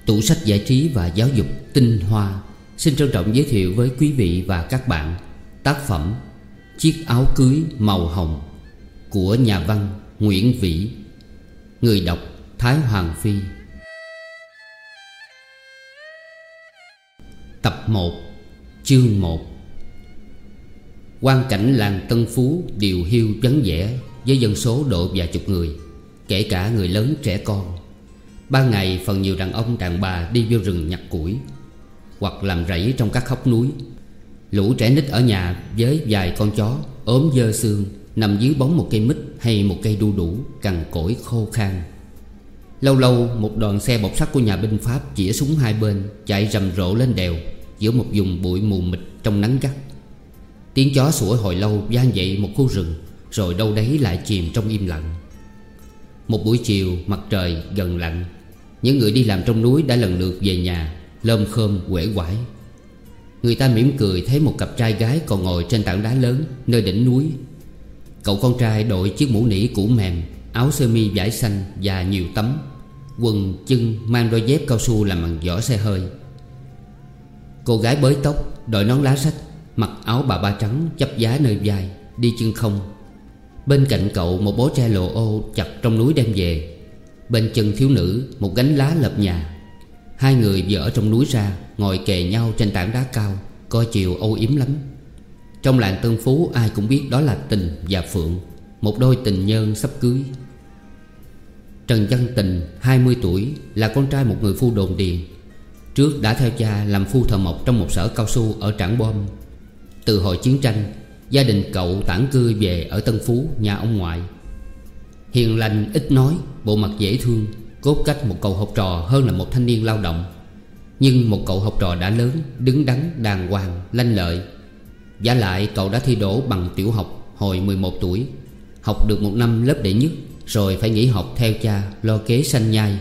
Tủ sách giải trí và giáo dục Tinh Hoa xin trân trọng giới thiệu với quý vị và các bạn tác phẩm Chiếc áo cưới màu hồng của nhà văn Nguyễn Vĩ. Người đọc Thái Hoàng Phi. Tập 1, chương 1. Quang cảnh làng Tân Phú điều hiu vắng vẻ, với dân số độ vài chục người, kể cả người lớn trẻ con. Ban ngày phần nhiều đàn ông đàn bà đi vô rừng nhặt củi hoặc làm rẫy trong các hốc núi. Lũ trẻ nít ở nhà với vài con chó ốm dơ xương nằm dưới bóng một cây mít hay một cây đu đủ cằn cỗi khô khan. Lâu lâu một đoàn xe bọc sắt của nhà binh Pháp chĩa súng hai bên chạy rầm rộ lên đèo giữa một vùng bụi mù mịt trong nắng gắt. Tiếng chó sủa hồi lâu vang dậy một khu rừng, rồi đâu đấy lại chìm trong im lặng. Một buổi chiều mặt trời gần lặn, những người đi làm trong núi đã lần lượt về nhà, lơm khơm uể oải. Người ta mỉm cười thấy một cặp trai gái còn ngồi trên tảng đá lớn nơi đỉnh núi. Cậu con trai đội chiếc mũ nỉ cũ mềm, áo sơ mi vải xanh và nhiều tấm, quần chân mang đôi dép cao su làm bằng vỏ xe hơi. Cô gái bới tóc, đội nón lá sách, mặc áo bà ba trắng chắp vá nơi vai, đi chân không. Bên cạnh cậu một bó tre lộ ô chặt trong núi đem về. Bên chân thiếu nữ một gánh lá lợp nhà. Hai người vừa ở trong núi ra, ngồi kề nhau trên tảng đá cao, coi chiều âu yếm lắm. Trong làng Tân Phú ai cũng biết đó là Tình và Phượng, một đôi tình nhân sắp cưới. Trần Văn Tình 20 tuổi, là con trai một người phu đồn điền. Trước đã theo cha làm phu thợ mộc trong một sở cao su ở Trảng Bom. Từ hồi chiến tranh, gia đình cậu tản cư về ở Tân Phú, nhà ông ngoại. Hiền lành ít nói, bộ mặt dễ thương, cốt cách một cậu học trò hơn là một thanh niên lao động. Nhưng một cậu học trò đã lớn, đứng đắn, đàng hoàng, lanh lợi. Vả lại cậu đã thi đỗ bằng tiểu học hồi 11 tuổi, học được một năm lớp đệ nhất, rồi phải nghỉ học theo cha lo kế sanh nhai.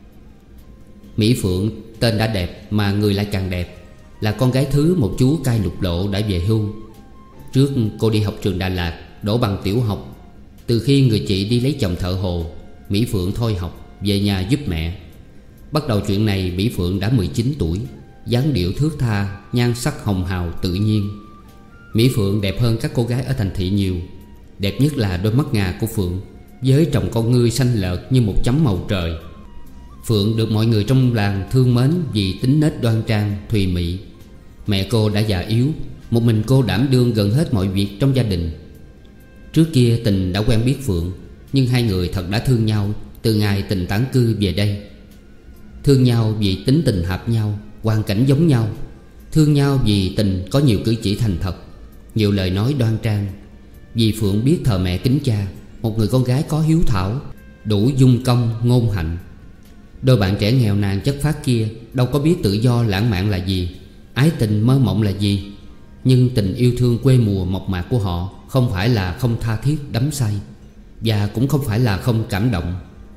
Mỹ Phượng tên đã đẹp mà người lại càng đẹp, là con gái thứ một chú cai lục lộ đã về hưu. Trước cô đi học trường Đà Lạt, đỗ bằng tiểu học. Từ khi người chị đi lấy chồng thợ hồ, Mỹ Phượng thôi học, về nhà giúp mẹ. Bắt đầu chuyện này Mỹ Phượng đã 19 tuổi, dáng điệu thướt tha, nhan sắc hồng hào tự nhiên. Mỹ Phượng đẹp hơn các cô gái ở thành thị nhiều. Đẹp nhất là đôi mắt ngà của Phượng, với tròng con ngươi xanh lợt như một chấm màu trời. Phượng được mọi người trong làng thương mến vì tính nết đoan trang, thùy mị. Mẹ cô đã già yếu, một mình cô đảm đương gần hết mọi việc trong gia đình. Trước kia Tình đã quen biết Phượng, nhưng hai người thật đã thương nhau từ ngày Tình tản cư về đây. Thương nhau vì tính tình hợp nhau, hoàn cảnh giống nhau. Thương nhau vì Tình có nhiều cử chỉ thành thật, nhiều lời nói đoan trang. Vì Phượng biết thờ mẹ kính cha, một người con gái có hiếu thảo, đủ dung công ngôn hạnh. Đôi bạn trẻ nghèo nàn chất phác kia đâu có biết tự do lãng mạn là gì, ái tình mơ mộng là gì. Nhưng tình yêu thương quê mùa mộc mạc của họ không phải là không tha thiết đắm say, và cũng không phải là không cảm động.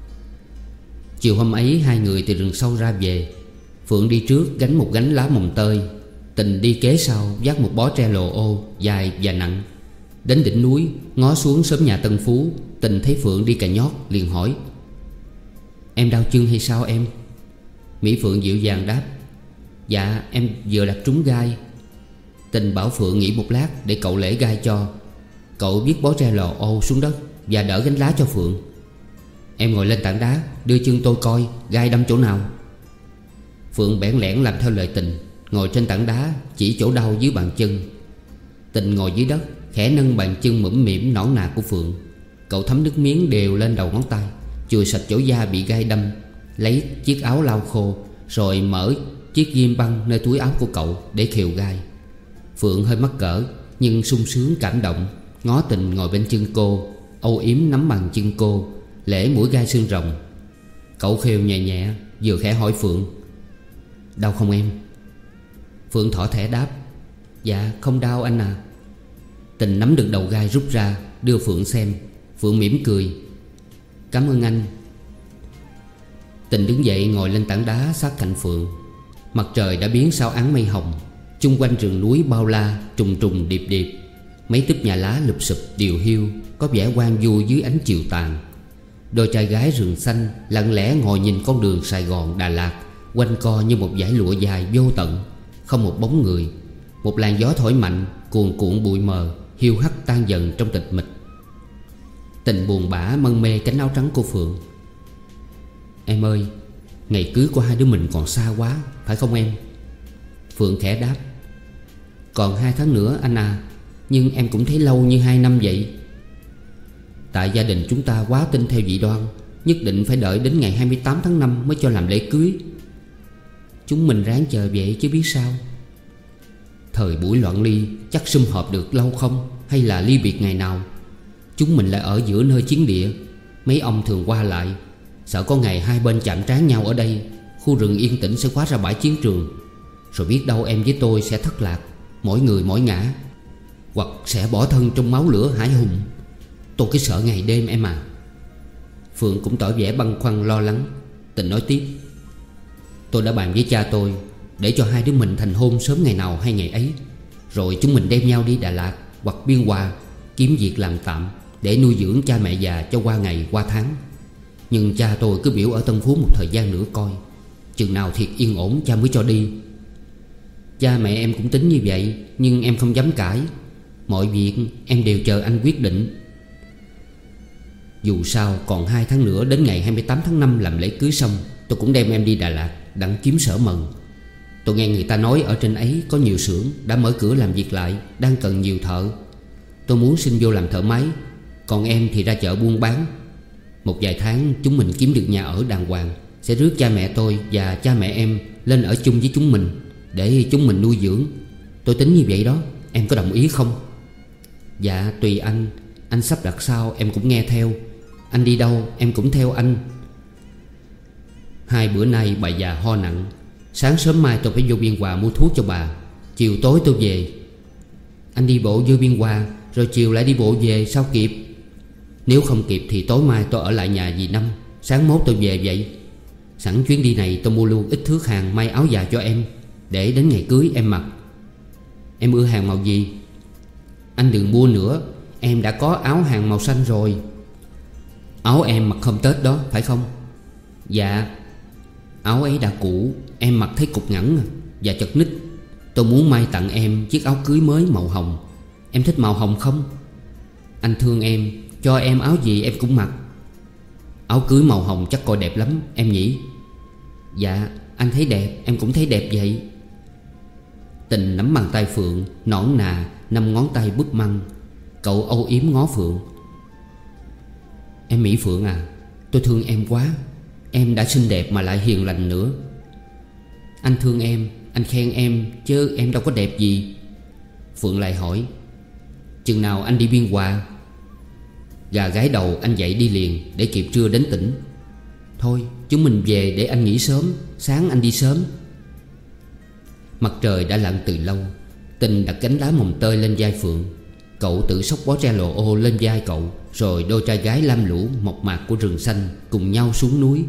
Chiều hôm ấy hai người từ rừng sâu ra về. Phượng đi trước gánh một gánh lá mồng tơi, Tình đi kế sau vác một bó tre lộ ô dài và nặng. Đến đỉnh núi ngó xuống xóm nhà Tân Phú, Tình thấy Phượng đi cà nhót liền hỏi: "Em đau chân hay sao em?" Mỹ Phượng dịu dàng đáp: "Dạ em vừa đặt trúng gai." Tình bảo Phượng nghỉ một lát để cậu lễ gai cho. Cậu viết bó tre lò ô xuống đất và đỡ gánh lá cho Phượng. "Em ngồi lên tảng đá, đưa chân tôi coi gai đâm chỗ nào." Phượng bẽn lẽn làm theo lời Tình, ngồi trên tảng đá chỉ chỗ đau dưới bàn chân. Tình ngồi dưới đất khẽ nâng bàn chân mũm mĩm nõn nà của Phượng. Cậu thấm nước miếng đều lên đầu ngón tay, chùi sạch chỗ da bị gai đâm, lấy chiếc áo lau khô, rồi mở chiếc ghim băng nơi túi áo của cậu để khều gai. Phượng hơi mắc cỡ nhưng sung sướng cảm động, ngó Tình ngồi bên chân cô, âu yếm nắm bàn chân cô, lễ mũi gai xương rồng. Cậu khều nhẹ nhẹ, vừa khẽ hỏi Phượng: "Đau không em?" Phượng thỏ thẻ đáp: "Dạ không đau anh à." Tình nắm được đầu gai rút ra đưa Phượng xem. Phượng mỉm cười: "Cảm ơn anh." Tình đứng dậy ngồi lên tảng đá sát cạnh Phượng. Mặt trời đã biến sao áng mây hồng. Chung quanh rừng núi bao la, trùng trùng điệp điệp. Mấy túp nhà lá lụp xụp điều hiu, có vẻ hoang vu dưới ánh chiều tàn. Đôi trai gái rừng xanh lặng lẽ ngồi nhìn con đường Sài Gòn Đà Lạt quanh co như một dải lụa dài vô tận. Không một bóng người. Một làn gió thổi mạnh, cuồn cuộn bụi mờ, hiu hắt tan dần trong tịch mịch. Tình buồn bã mân mê cánh áo trắng của Phượng. Em ơi, ngày cưới của hai đứa mình còn xa quá, phải không em? Phượng khẽ đáp. Còn 2 tháng nữa anh à. Nhưng em cũng thấy lâu như 2 năm vậy. Tại gia đình chúng ta quá tin theo dị đoan, nhất định phải đợi đến ngày 28 tháng 5 mới cho làm lễ cưới. Chúng mình ráng chờ vậy chứ biết sao. Thời buổi loạn ly chắc sum họp được lâu không? Hay là ly biệt ngày nào? Chúng mình lại ở giữa nơi chiến địa. Mấy ông thường qua lại. Sợ có ngày hai bên chạm trán nhau ở đây, khu rừng yên tĩnh sẽ hóa ra bãi chiến trường. Rồi biết đâu em với tôi sẽ thất lạc, mỗi người mỗi ngã, hoặc sẽ bỏ thân trong máu lửa hải hùng. Tôi cứ sợ ngày đêm em à. Phượng cũng tỏ vẻ băn khoăn lo lắng. Tình nói tiếp. Tôi đã bàn với cha tôi để cho hai đứa mình thành hôn sớm ngày nào hay ngày ấy. Rồi chúng mình đem nhau đi Đà Lạt hoặc Biên Hòa, kiếm việc làm tạm để nuôi dưỡng cha mẹ già cho qua ngày qua tháng. Nhưng cha tôi cứ biểu ở Tân Phú một thời gian nữa coi, chừng nào thiệt yên ổn cha mới cho đi. Cha mẹ em cũng tính như vậy, nhưng em không dám cãi. Mọi việc em đều chờ anh quyết định. Dù sao còn 2 tháng nữa đến ngày 28 tháng 5 làm lễ cưới xong, tôi cũng đem em đi Đà Lạt đặng kiếm sở mần. Tôi nghe người ta nói ở trên ấy có nhiều xưởng đã mở cửa làm việc lại, đang cần nhiều thợ. Tôi muốn xin vô làm thợ máy, còn em thì ra chợ buôn bán. Một vài tháng chúng mình kiếm được nhà ở đàng hoàng, sẽ rước cha mẹ tôi và cha mẹ em lên ở chung với chúng mình, để chúng mình nuôi dưỡng. Tôi tính như vậy đó, em có đồng ý không? Dạ tùy anh. Anh sắp đặt sao em cũng nghe theo. Anh đi đâu em cũng theo anh. 2 bữa nay bà già ho nặng. Sáng sớm mai tôi phải vô Biên Hòa mua thuốc cho bà. Chiều tối tôi về. Anh đi bộ vô Biên Hòa rồi chiều lại đi bộ về sao kịp? Nếu không kịp thì tối mai tôi ở lại nhà dì Năm, sáng mốt tôi về vậy. Sẵn chuyến đi này tôi mua luôn ít thước hàng may áo dài cho em, để đến ngày cưới em mặc. Em ưa hàng màu gì? Anh đừng mua nữa, em đã có áo hàng màu xanh rồi. Áo em mặc hôm Tết đó phải không? Dạ. Áo ấy đã cũ, em mặc thấy cục ngắn và chật ních. Tôi muốn may tặng em chiếc áo cưới mới màu hồng. Em thích màu hồng không? Anh thương em, cho em áo gì em cũng mặc. Áo cưới màu hồng chắc coi đẹp lắm em nhỉ? Dạ anh thấy đẹp, em cũng thấy đẹp vậy. Tình nắm bàn tay Phượng, nõn nà, 5 ngón tay búp măng. Cậu âu yếm ngó Phượng. Em Mỹ Phượng à, tôi thương em quá. Em đã xinh đẹp mà lại hiền lành nữa. Anh thương em, anh khen em, chứ em đâu có đẹp gì. Phượng lại hỏi. Chừng nào anh đi Biên Hòa? Gà gái đầu anh dậy đi liền, để kịp trưa đến tỉnh. Thôi chúng mình về để anh nghỉ sớm, sáng anh đi sớm. Mặt trời đã lặn từ lâu. Tình đặt cánh lá mồng tơi lên vai Phượng. Cậu tự xốc bó tre lồ ô lên vai cậu. Rồi đôi trai gái lam lũ mộc mạc của rừng xanh cùng nhau xuống núi.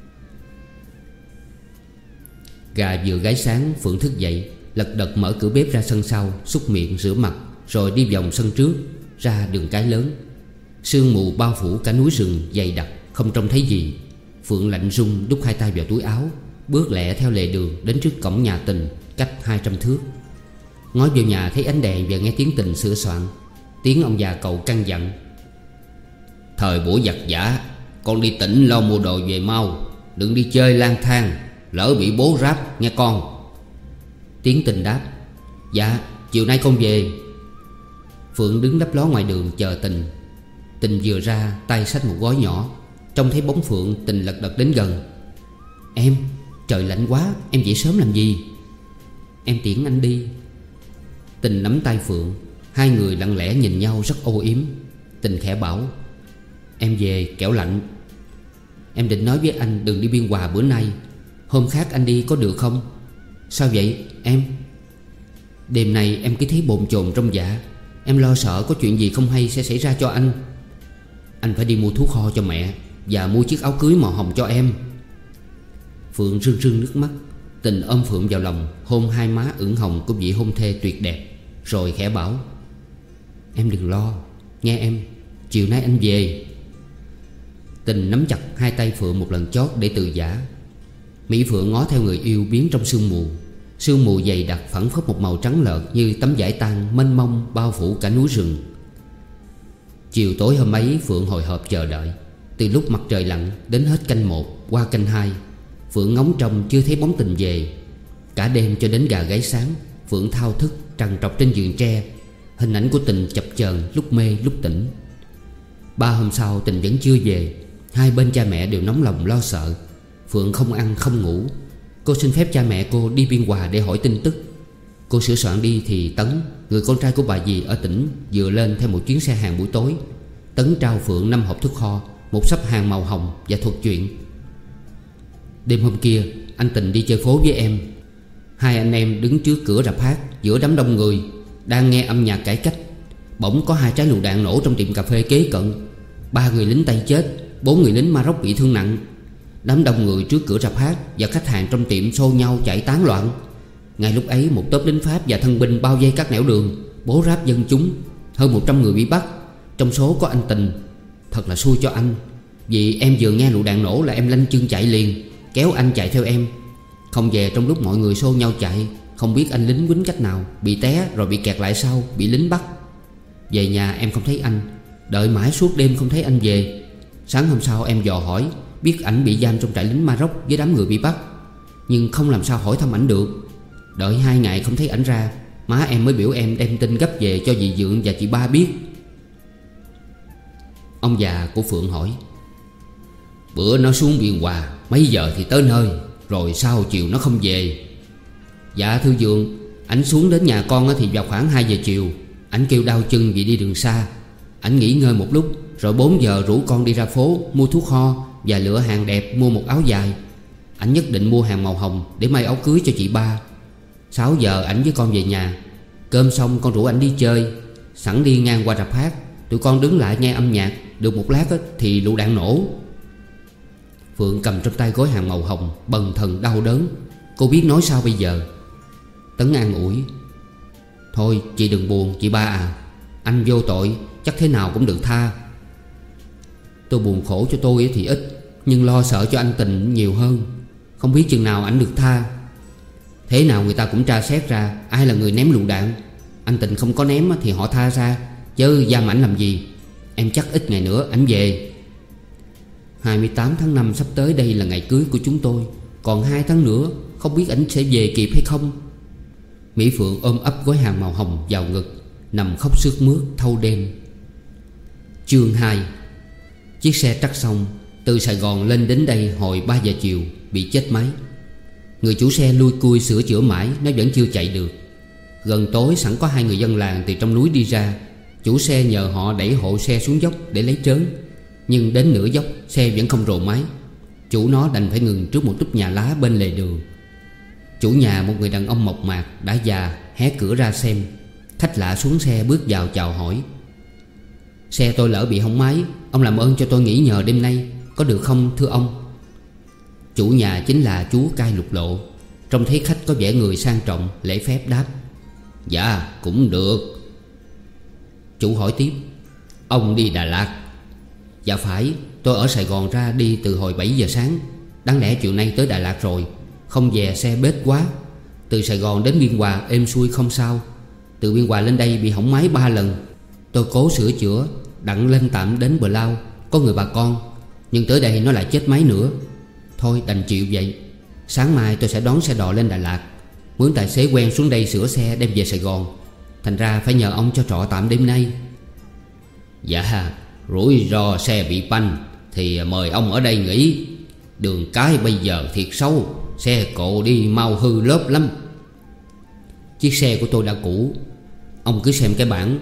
Gà vừa gáy sáng, Phượng thức dậy, lật đật mở cửa bếp ra sân sau, xúc miệng rửa mặt, rồi đi vòng sân trước, ra đường cái lớn. Sương mù bao phủ cả núi rừng dày đặc, không trông thấy gì. Phượng lạnh run đút 2 tay vào túi áo, bước lẹ theo lề đường đến trước cổng nhà Tình, cách 200 thước. Ngó vào nhà thấy ánh đèn và nghe tiếng Tình sửa soạn. Tiếng ông già cậu căn dặn. Thời buổi giặc giả, con đi tỉnh lo mua đồ về mau, đừng đi chơi lang thang, lỡ bị bố ráp nghe con. Tiếng Tình đáp. Dạ chiều nay con về. Phượng đứng lấp ló ngoài đường chờ Tình. Tình vừa ra tay xách một gói nhỏ. Trông thấy bóng Phượng, Tình lật đật đến gần. Em, trời lạnh quá, em dậy sớm làm gì? Em tiễn anh đi. Tình nắm tay Phượng. 2 người lặng lẽ nhìn nhau rất âu yếm. Tình khẽ bảo. Em về kẻo lạnh. Em định nói với anh đừng đi Biên Hòa bữa nay. Hôm khác anh đi có được không? Sao vậy em? Đêm nay em cứ thấy bồn chồn trong dạ. Em lo sợ có chuyện gì không hay sẽ xảy ra cho anh. Anh phải đi mua thuốc ho cho mẹ, và mua chiếc áo cưới màu hồng cho em. Phượng rưng rưng nước mắt. Tình ôm Phượng vào lòng, hôn 2 má ửng hồng của vị hôn thê tuyệt đẹp, rồi khẽ bảo. Em đừng lo, nghe em, chiều nay anh về. Tình nắm chặt 2 tay Phượng một lần chót để từ giã. Mỹ Phượng ngó theo người yêu biến trong sương mù. Sương mù dày đặc phảng phất một màu trắng lợt như tấm vải tang mênh mông bao phủ cả núi rừng. Chiều tối hôm ấy Phượng hồi hộp chờ đợi. Từ lúc mặt trời lặn đến hết canh 1 qua canh 2, Phượng ngóng trông chưa thấy bóng Tình về. Cả đêm cho đến gà gáy sáng, Phượng thao thức trằn trọc trên giường tre. Hình ảnh của Tình chập chờn lúc mê lúc tỉnh. 3 hôm sau Tình vẫn chưa về. Hai bên cha mẹ đều nóng lòng lo sợ. Phượng không ăn không ngủ. Cô xin phép cha mẹ cô đi Biên Hòa để hỏi tin tức. Cô sửa soạn đi thì Tấn, người con trai của bà dì ở tỉnh, vừa lên theo một chuyến xe hàng buổi tối. Tấn trao Phượng 5 hộp thuốc ho, một sấp hàng màu hồng và thuật truyện. Đêm hôm kia anh Tình đi chơi phố với em. Hai anh em đứng trước cửa rạp hát giữa đám đông người đang nghe âm nhạc cải cách. Bỗng có 2 trái lựu đạn nổ trong tiệm cà phê kế cận. 3 người lính Tây chết, 4 người lính Maroc bị thương nặng. Đám đông người trước cửa rạp hát và khách hàng trong tiệm xô nhau chạy tán loạn. Ngay lúc ấy một tốp lính Pháp và thân binh bao vây các nẻo đường, bố ráp dân chúng. Hơn 100 người bị bắt, trong số có anh Tình. Thật là xui cho anh, vì em vừa nghe lựu đạn nổ là em lanh chân chạy liền, kéo anh chạy theo em. Không về trong lúc mọi người xô nhau chạy. Không biết anh lính quýnh cách nào, bị té rồi bị kẹt lại sau, bị lính bắt. Về nhà em không thấy anh, đợi mãi suốt đêm không thấy anh về. Sáng hôm sau em dò hỏi, biết ảnh bị giam trong trại lính Maroc với đám người bị bắt, nhưng không làm sao hỏi thăm ảnh được. Đợi 2 ngày không thấy ảnh ra, má em mới biểu em đem tin gấp về cho dì Dượng và chị Ba biết. Ông già của Phượng hỏi: Bữa nó xuống Biên Hòa mấy giờ thì tới nơi, rồi sao chiều nó không về? Dạ thưa Dượng, ảnh xuống đến nhà con thì vào khoảng 2 giờ chiều. Ảnh kêu đau chân vì đi đường xa. Ảnh nghỉ ngơi một lúc, rồi 4 giờ rủ con đi ra phố mua thuốc ho và lựa hàng đẹp mua một áo dài. Ảnh nhất định mua hàng màu hồng để may áo cưới cho chị Ba. 6 giờ ảnh với con về nhà. Cơm xong con rủ ảnh đi chơi. Sẵn đi ngang qua rạp hát, tụi con đứng lại nghe âm nhạc. Được một lát thì lựu đạn nổ. Phượng cầm trong tay gói hàng màu hồng, bần thần đau đớn. Cô biết nói sao bây giờ. Tấn an ủi: Thôi chị đừng buồn chị Ba à, anh vô tội, chắc thế nào cũng được tha. Tôi buồn khổ cho tôi thì ít, nhưng lo sợ cho anh Tình nhiều hơn. Không biết chừng nào ảnh được tha. Thế nào người ta cũng tra xét ra ai là người ném lựu đạn. Anh Tình không có ném thì họ tha ra, chứ giam ảnh làm gì. Em chắc ít ngày nữa ảnh về. 28 tháng 5 sắp tới đây là ngày cưới của chúng tôi. Còn 2 tháng nữa, không biết ảnh sẽ về kịp hay không. Mỹ Phượng ôm ấp gói hàng màu hồng vào ngực, nằm khóc sướt mướt thâu đêm. Chương 2. Chiếc xe trắc xong từ Sài Gòn lên đến đây hồi 3 giờ chiều bị chết máy. Người chủ xe lui cui sửa chữa mãi, nó vẫn chưa chạy được. Gần tối sẵn có 2 người dân làng từ trong núi đi ra. Chủ xe nhờ họ đẩy hộ xe xuống dốc để lấy trớn. Nhưng đến nửa dốc xe vẫn không rồ máy. Chủ nó đành phải ngừng trước một túp nhà lá bên lề đường. Chủ nhà, một người đàn ông mộc mạc đã già, hé cửa ra xem. Khách lạ xuống xe bước vào chào hỏi: Xe tôi lỡ bị hỏng máy, ông làm ơn cho tôi nghỉ nhờ đêm nay, có được không thưa ông? Chủ nhà chính là chú Cai Lục Lộ. Trông thấy khách có vẻ người sang trọng, lễ phép đáp: Dạ cũng được. Chủ hỏi tiếp: Ông đi Đà Lạt? Dạ phải, tôi ở Sài Gòn ra đi từ hồi 7 giờ sáng. Đáng lẽ chiều nay tới Đà Lạt rồi, không về xe bết quá. Từ Sài Gòn đến Biên Hòa êm xuôi không sao. Từ Biên Hòa lên đây bị hỏng máy 3 lần. Tôi cố sửa chữa, đặng lên tạm đến Bờ Lao, có người bà con. Nhưng tới đây nó lại chết máy nữa. Thôi đành chịu vậy. Sáng mai tôi sẽ đón xe đò lên Đà Lạt, mướn tài xế quen xuống đây sửa xe đem về Sài Gòn. Thành ra phải nhờ ông cho trọ tạm đêm nay. Dạ, rủi ro xe bị banh thì mời ông ở đây nghỉ. Đường cái bây giờ thiệt xấu, xe cộ đi mau hư lốp lắm. Chiếc xe của tôi đã cũ. Ông cứ xem cái bảng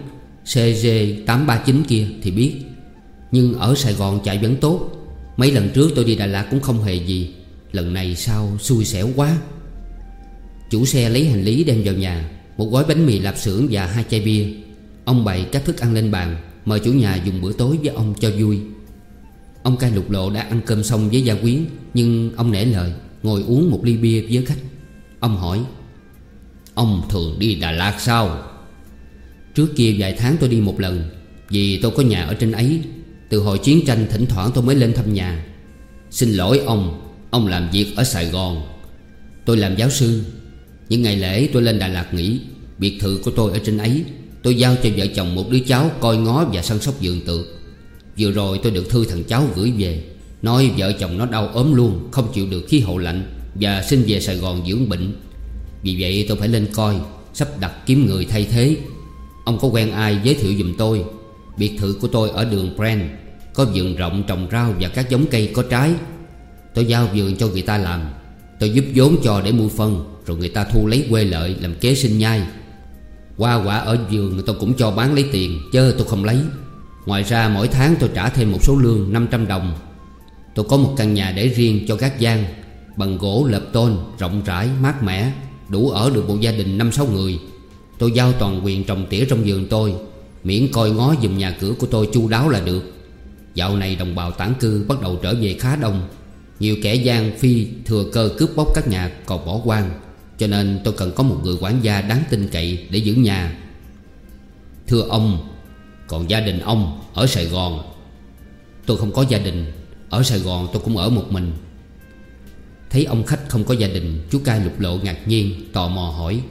CG839 kia thì biết. Nhưng ở Sài Gòn chạy vẫn tốt. Mấy lần trước tôi đi Đà Lạt cũng không hề gì. Lần này sao xui xẻo quá. Chủ xe lấy hành lý đem vào nhà, một gói bánh mì lạp xưởng và 2 chai bia. Ông bày các thức ăn lên bàn, mời chủ nhà dùng bữa tối với ông cho vui. Ông Cai Lục Lộ đã ăn cơm xong với gia quyến, nhưng ông nể lời ngồi uống một ly bia với khách. Ông hỏi: Ông thường đi Đà Lạt sao? Trước kia vài tháng tôi đi một lần, vì tôi có nhà ở trên ấy. Từ hồi chiến tranh thỉnh thoảng tôi mới lên thăm nhà. Xin lỗi ông, Ông làm việc ở Sài Gòn. Tôi làm giáo sư. Những ngày lễ tôi lên Đà Lạt nghỉ. Biệt thự của tôi ở trên ấy. Tôi giao cho vợ chồng một đứa cháu coi ngó và săn sóc vườn tược. Vừa rồi tôi được thư thằng cháu gửi về, nói vợ chồng nó đau ốm luôn, không chịu được khí hậu lạnh, và xin về Sài Gòn dưỡng bệnh. Vì vậy tôi phải lên coi, sắp đặt kiếm người thay thế. Ông có quen ai giới thiệu giùm tôi. Biệt thự của tôi ở đường Brent, có vườn rộng trồng rau và các giống cây có trái. Tôi giao vườn cho người ta làm. Tôi giúp vốn cho để mua phân, rồi người ta thu lấy quê lợi làm kế sinh nhai. Hoa quả ở vườn tôi cũng cho bán lấy tiền, chứ tôi không lấy. Ngoài ra mỗi tháng tôi trả thêm một số lương 500 đồng. Tôi có một căn nhà để riêng cho gác gian, bằng gỗ lợp tôn, rộng rãi, mát mẻ, đủ ở được một gia đình 5-6 người. Tôi giao toàn quyền trồng tỉa trong vườn tôi, miễn coi ngó giùm nhà cửa của tôi chu đáo là được. Dạo này đồng bào tản cư bắt đầu trở về khá đông. Nhiều kẻ gian phi thừa cơ cướp bóc các nhà còn bỏ hoang, cho nên tôi cần có một người quản gia đáng tin cậy để giữ nhà. Thưa ông, còn gia đình ông ở Sài Gòn? Tôi không có gia đình. Ở Sài Gòn tôi cũng ở một mình. Thấy ông khách không có gia đình, chú Cai lục lộ ngạc nhiên, tò mò hỏi: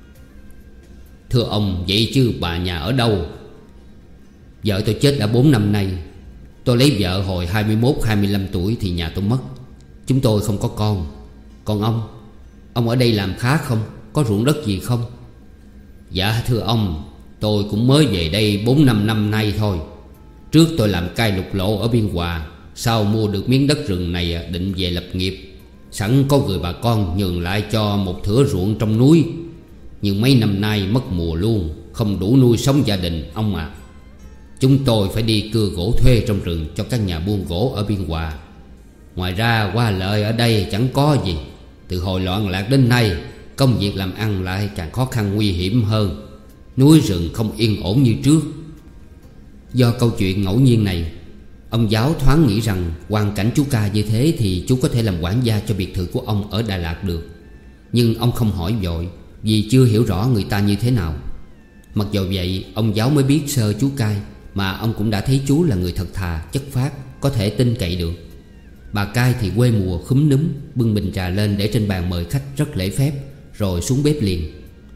Thưa ông, vậy chứ bà nhà ở đâu? Vợ tôi chết đã 4 năm nay. Tôi lấy vợ hồi 21-25 tuổi thì nhà tôi mất. Chúng tôi không có con. Còn ông ở đây làm khá không? Có ruộng đất gì không? Dạ thưa ông, tôi cũng mới về đây 4-5 năm nay thôi. Trước tôi làm cai lục lộ ở Biên Hòa, sau mua được miếng đất rừng này định về lập nghiệp. Sẵn có người bà con nhường lại cho một thửa ruộng trong núi. Nhưng mấy năm nay mất mùa luôn, không đủ nuôi sống gia đình ông à. Chúng tôi phải đi cưa gỗ thuê trong rừng cho các nhà buôn gỗ ở Biên Hòa. Ngoài ra hoa lợi ở đây chẳng có gì. Từ hồi loạn lạc đến nay, công việc làm ăn lại càng khó khăn nguy hiểm hơn. Núi rừng không yên ổn như trước. Do câu chuyện ngẫu nhiên này, ông giáo thoáng nghĩ rằng hoàn cảnh chú Ca như thế thì chú có thể làm quản gia cho biệt thự của ông ở Đà Lạt được. Nhưng ông không hỏi vội, vì chưa hiểu rõ người ta như thế nào. Mặc dù vậy, ông giáo mới biết sơ chú Cai, mà ông cũng đã thấy chú là người thật thà, chất phác, có thể tin cậy được. Bà Cai thì quê mùa khúm núm, bưng bình trà lên để trên bàn mời khách rất lễ phép, rồi xuống bếp liền.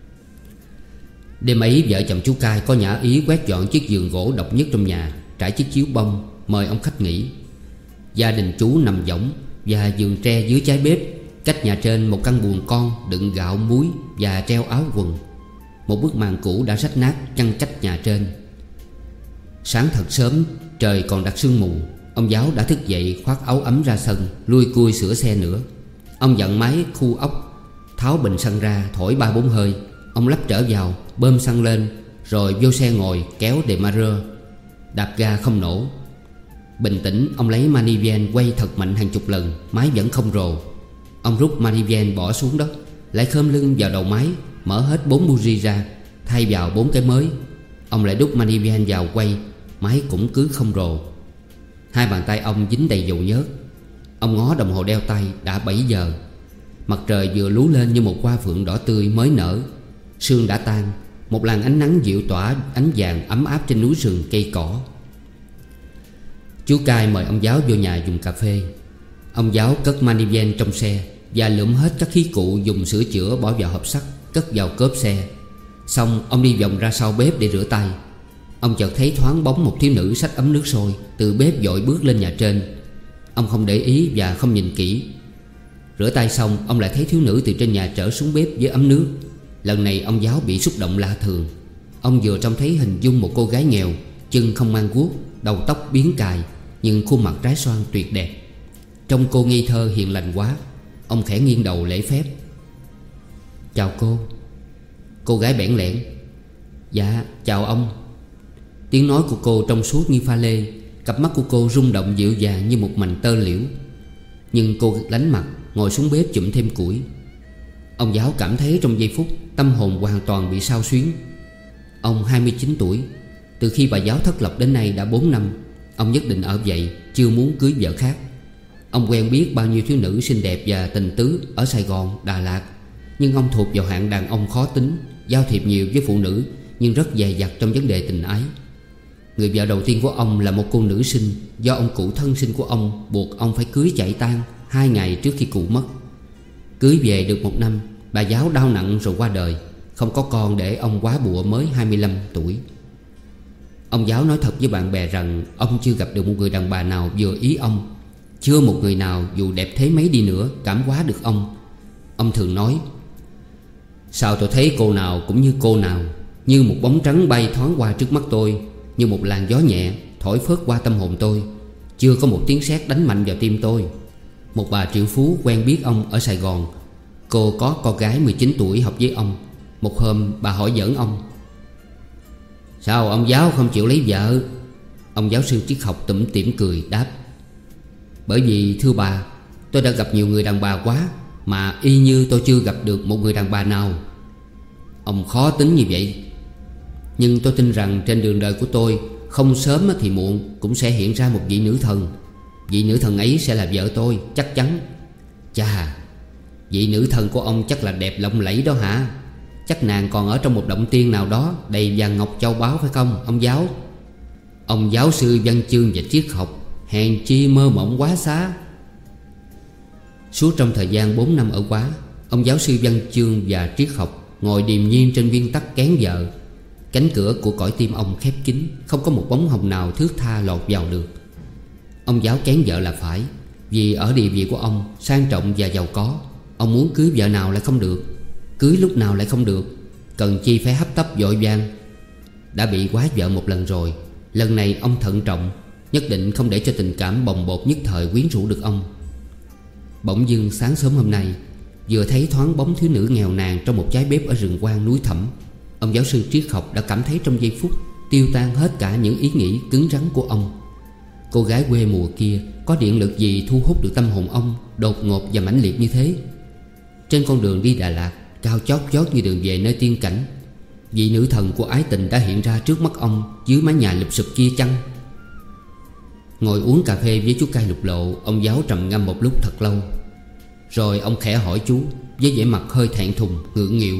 Đêm ấy vợ chồng chú Cai có nhã ý quét dọn chiếc giường gỗ độc nhất trong nhà, trải chiếc chiếu bông, mời ông khách nghỉ. Gia đình chú nằm võng và giường tre dưới trái bếp, cách nhà trên một căn buồng con đựng gạo muối và treo áo quần. Một bức màn cũ đã rách nát chăn cách nhà trên. Sáng thật sớm, trời còn đặc sương mù, ông giáo đã thức dậy khoác áo ấm ra sân, lui cui sửa xe nữa. Ông dặn máy khu ốc, tháo bình xăng ra thổi 3-4 hơi. Ông lắp trở vào, bơm xăng lên, rồi vô xe ngồi kéo demarreur, đạp ga không nổ. Bình tĩnh, ông lấy manivela quay thật mạnh hàng chục lần, máy vẫn không rồ. Ông rút manivela bỏ xuống đất, lại khom lưng vào đầu máy, mở hết 4 buji ra, thay vào 4 cái mới. Ông lại đút manivela vào quay, máy cũng cứ không rồ. Hai bàn tay ông dính đầy dầu nhớt. Ông ngó đồng hồ đeo tay, đã 7 giờ. Mặt trời vừa lú lên như một hoa phượng đỏ tươi mới nở. Sương đã tan, một làn ánh nắng dịu tỏa ánh vàng ấm áp trên núi rừng cây cỏ. Chú Cai mời ông giáo vô nhà dùng cà phê. Ông giáo cất manivela trong xe và lượm hết các khí cụ dùng sửa chữa bỏ vào hộp sắt, cất vào cốp xe. Xong ông đi vòng ra sau bếp để rửa tay. Ông chợt thấy thoáng bóng một thiếu nữ xách ấm nước sôi từ bếp vội bước lên nhà trên. Ông không để ý và không nhìn kỹ. Rửa tay xong, ông lại thấy thiếu nữ từ trên nhà trở xuống bếp với ấm nước. Lần này ông giáo bị xúc động lạ thường. Ông vừa trông thấy hình dung một cô gái nghèo, chân không mang guốc, đầu tóc biến cài, nhưng khuôn mặt trái xoan tuyệt đẹp. Trông cô ngây thơ hiền lành quá. Ông khẽ nghiêng đầu lễ phép. Chào cô. Cô gái bẽn lẽn. Dạ chào ông. Tiếng nói của cô trong suốt như pha lê. Cặp mắt của cô rung động dịu dàng như một mảnh tơ liễu. Nhưng cô lánh mặt, ngồi xuống bếp chụm thêm củi. Ông giáo cảm thấy trong giây phút tâm hồn hoàn toàn bị xao xuyến. Ông 29 tuổi. Từ khi bà giáo thất lập đến nay đã 4 năm. Ông nhất định ở vậy, chưa muốn cưới vợ khác. Ông quen biết bao nhiêu thiếu nữ xinh đẹp và tình tứ ở Sài Gòn, Đà Lạt. Nhưng ông thuộc vào hạng đàn ông khó tính, giao thiệp nhiều với phụ nữ, nhưng rất dè dặt trong vấn đề tình ái. Người vợ đầu tiên của ông là một cô nữ sinh do ông cụ thân sinh của ông buộc ông phải cưới chạy tang 2 ngày trước khi cụ mất. Cưới về được 1 năm, bà giáo đau nặng rồi qua đời. Không có con để ông quá bụa mới 25 tuổi. Ông giáo nói thật với bạn bè rằng ông chưa gặp được một người đàn bà nào vừa ý ông. Chưa một người nào dù đẹp thế mấy đi nữa cảm hóa được ông. Ông thường nói: sao tôi thấy cô nào cũng như cô nào, như một bóng trắng bay thoáng qua trước mắt tôi, như một làn gió nhẹ thổi phớt qua tâm hồn tôi. Chưa có một tiếng sét đánh mạnh vào tim tôi. Một bà triệu phú quen biết ông ở Sài Gòn. Cô có con gái 19 tuổi học với ông. Một hôm bà hỏi giỡn ông: sao ông giáo không chịu lấy vợ? Ông giáo sư triết học tủm tỉm cười đáp: bởi vì thưa bà, tôi đã gặp nhiều người đàn bà quá, mà y như tôi chưa gặp được một người đàn bà nào. Ông khó tính như vậy. Nhưng tôi tin rằng trên đường đời của tôi, không sớm thì muộn cũng sẽ hiện ra một vị nữ thần. Vị nữ thần ấy sẽ là vợ tôi, chắc chắn. Chà, vị nữ thần của ông chắc là đẹp lộng lẫy đó hả? Chắc nàng còn ở trong một động tiên nào đó đầy vàng ngọc châu báu phải không ông giáo? Ông giáo sư văn chương và triết học, hèn chi mơ mộng quá xá. Suốt trong thời gian 4 năm ở Quá, ông giáo sư văn chương và triết học ngồi điềm nhiên trên viên tắc kén vợ. Cánh cửa của cõi tim ông khép kín, không có một bóng hồng nào thướt tha lọt vào được. Ông giáo kén vợ là phải, vì ở địa vị của ông sang trọng và giàu có. Ông muốn cưới vợ nào lại không được, cưới lúc nào lại không được, cần chi phải hấp tấp vội vàng. Đã bị quá vợ một lần rồi, lần này ông thận trọng, nhất định không để cho tình cảm bồng bột nhất thời quyến rũ được ông. Bỗng dưng sáng sớm hôm nay, vừa thấy thoáng bóng thiếu nữ nghèo nàn trong một trái bếp ở rừng quang núi Thẳm, ông giáo sư triết học đã cảm thấy trong giây phút tiêu tan hết cả những ý nghĩ cứng rắn của ông. Cô gái quê mùa kia có điện lực gì thu hút được tâm hồn ông đột ngột và mãnh liệt như thế? Trên con đường đi Đà Lạt, cao chót vót như đường về nơi tiên cảnh, vị nữ thần của ái tình đã hiện ra trước mắt ông dưới mái nhà lụp xụp kia chăng? Ngồi uống cà phê với chú cai lục lộ, ông giáo trầm ngâm một lúc thật lâu. Rồi ông khẽ hỏi chú với vẻ mặt hơi thẹn thùng, ngượng nghịu: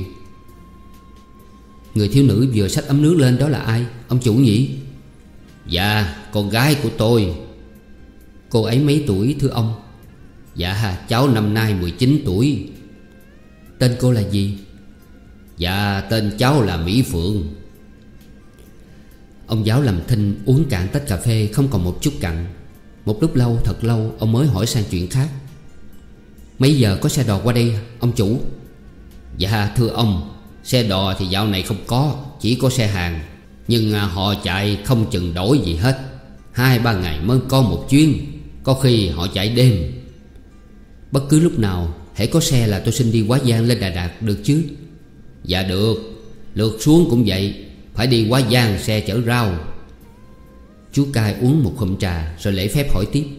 người thiếu nữ vừa xách ấm nước lên đó là ai, ông chủ nhỉ? Dạ, con gái của tôi. Cô ấy mấy tuổi thưa ông? Dạ, cháu năm nay 19 tuổi. Tên cô là gì? Dạ, tên cháu là Mỹ Phượng. Ông giáo làm thinh uống cạn tách cà phê không còn một chút cặn. Một lúc lâu, thật lâu, ông mới hỏi sang chuyện khác: mấy giờ có xe đò qua đây ông chủ? Dạ thưa ông, xe đò thì dạo này không có, chỉ có xe hàng. Nhưng họ chạy không chừng đổi gì hết, 2-3 ngày mới có một chuyến. Có khi họ chạy đêm. Bất cứ lúc nào hễ có xe là tôi xin đi Quá Giang lên Đà Lạt được chứ? Dạ được. Lượt xuống cũng vậy, phải đi Quá Giang xe chở rau. Chú cai uống một ngụm trà rồi lễ phép hỏi tiếp: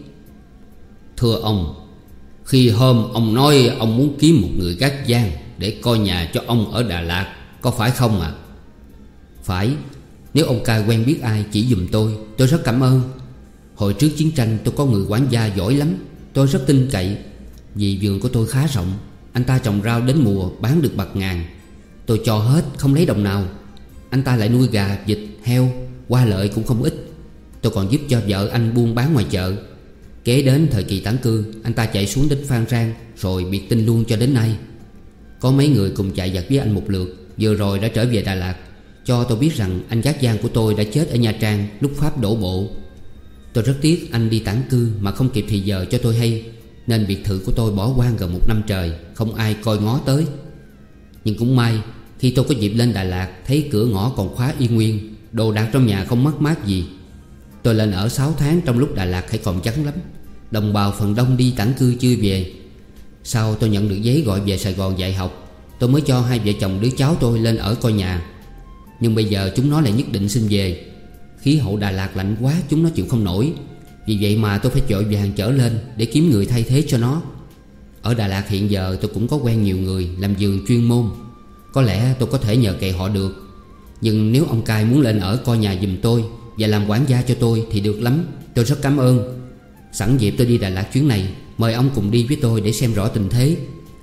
thưa ông, khi hôm ông nói ông muốn kiếm một người gác giang để coi nhà cho ông ở Đà Lạt, có phải không ạ? Phải. Nếu ông cai quen biết ai chỉ giùm tôi rất cảm ơn. Hồi trước chiến tranh tôi có người quản gia giỏi lắm, tôi rất tin cậy. Vì vườn của tôi khá rộng, anh ta trồng rau đến mùa bán được bạc ngàn. Tôi cho hết không lấy đồng nào. Anh ta lại nuôi gà, vịt, heo, qua lợi cũng không ít. Tôi còn giúp cho vợ anh buôn bán ngoài chợ. Kế đến thời kỳ tản cư, anh ta chạy xuống đến Phan Rang rồi biệt tinh luôn cho đến nay. Có mấy người cùng chạy giặc với anh một lượt, vừa rồi đã trở về Đà Lạt, cho tôi biết rằng anh gác giang của tôi đã chết ở Nha Trang lúc Pháp đổ bộ. Tôi rất tiếc anh đi tản cư mà không kịp thì giờ cho tôi hay, nên biệt thự của tôi bỏ hoang gần 1 năm trời, không ai coi ngó tới. Nhưng cũng may, khi tôi có dịp lên Đà Lạt, thấy cửa ngõ còn khóa y nguyên, đồ đạc trong nhà không mất mát gì. Tôi lên ở 6 tháng trong lúc Đà Lạt hay còn vắng lắm. Đồng bào phần đông đi tản cư chưa về. Sau tôi nhận được giấy gọi về Sài Gòn dạy học, tôi mới cho 2 vợ chồng đứa cháu tôi lên ở coi nhà. Nhưng bây giờ chúng nó lại nhất định xin về. Khí hậu Đà Lạt lạnh quá, chúng nó chịu không nổi. Vì vậy mà tôi phải vội vàng trở lên để kiếm người thay thế cho nó. Ở Đà Lạt hiện giờ tôi cũng có quen nhiều người làm vườn chuyên môn, có lẽ tôi có thể nhờ cậy họ được. Nhưng nếu ông cai muốn lên ở coi nhà giùm tôi và làm quản gia cho tôi thì được lắm, tôi rất cảm ơn. Sẵn dịp tôi đi Đà Lạt chuyến này, mời ông cùng đi với tôi để xem rõ tình thế.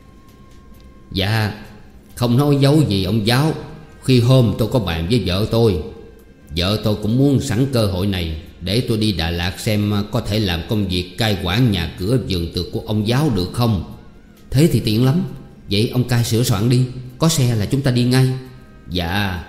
Dạ, không nói giấu gì ông giáo. Khi hôm tôi có bàn với vợ tôi cũng muốn sẵn cơ hội này để tôi đi Đà Lạt xem có thể làm công việc cai quản nhà cửa vườn tược của ông giáo được không? Thế thì tiện lắm. Vậy ông cai sửa soạn đi, có xe là chúng ta đi ngay. Dạ.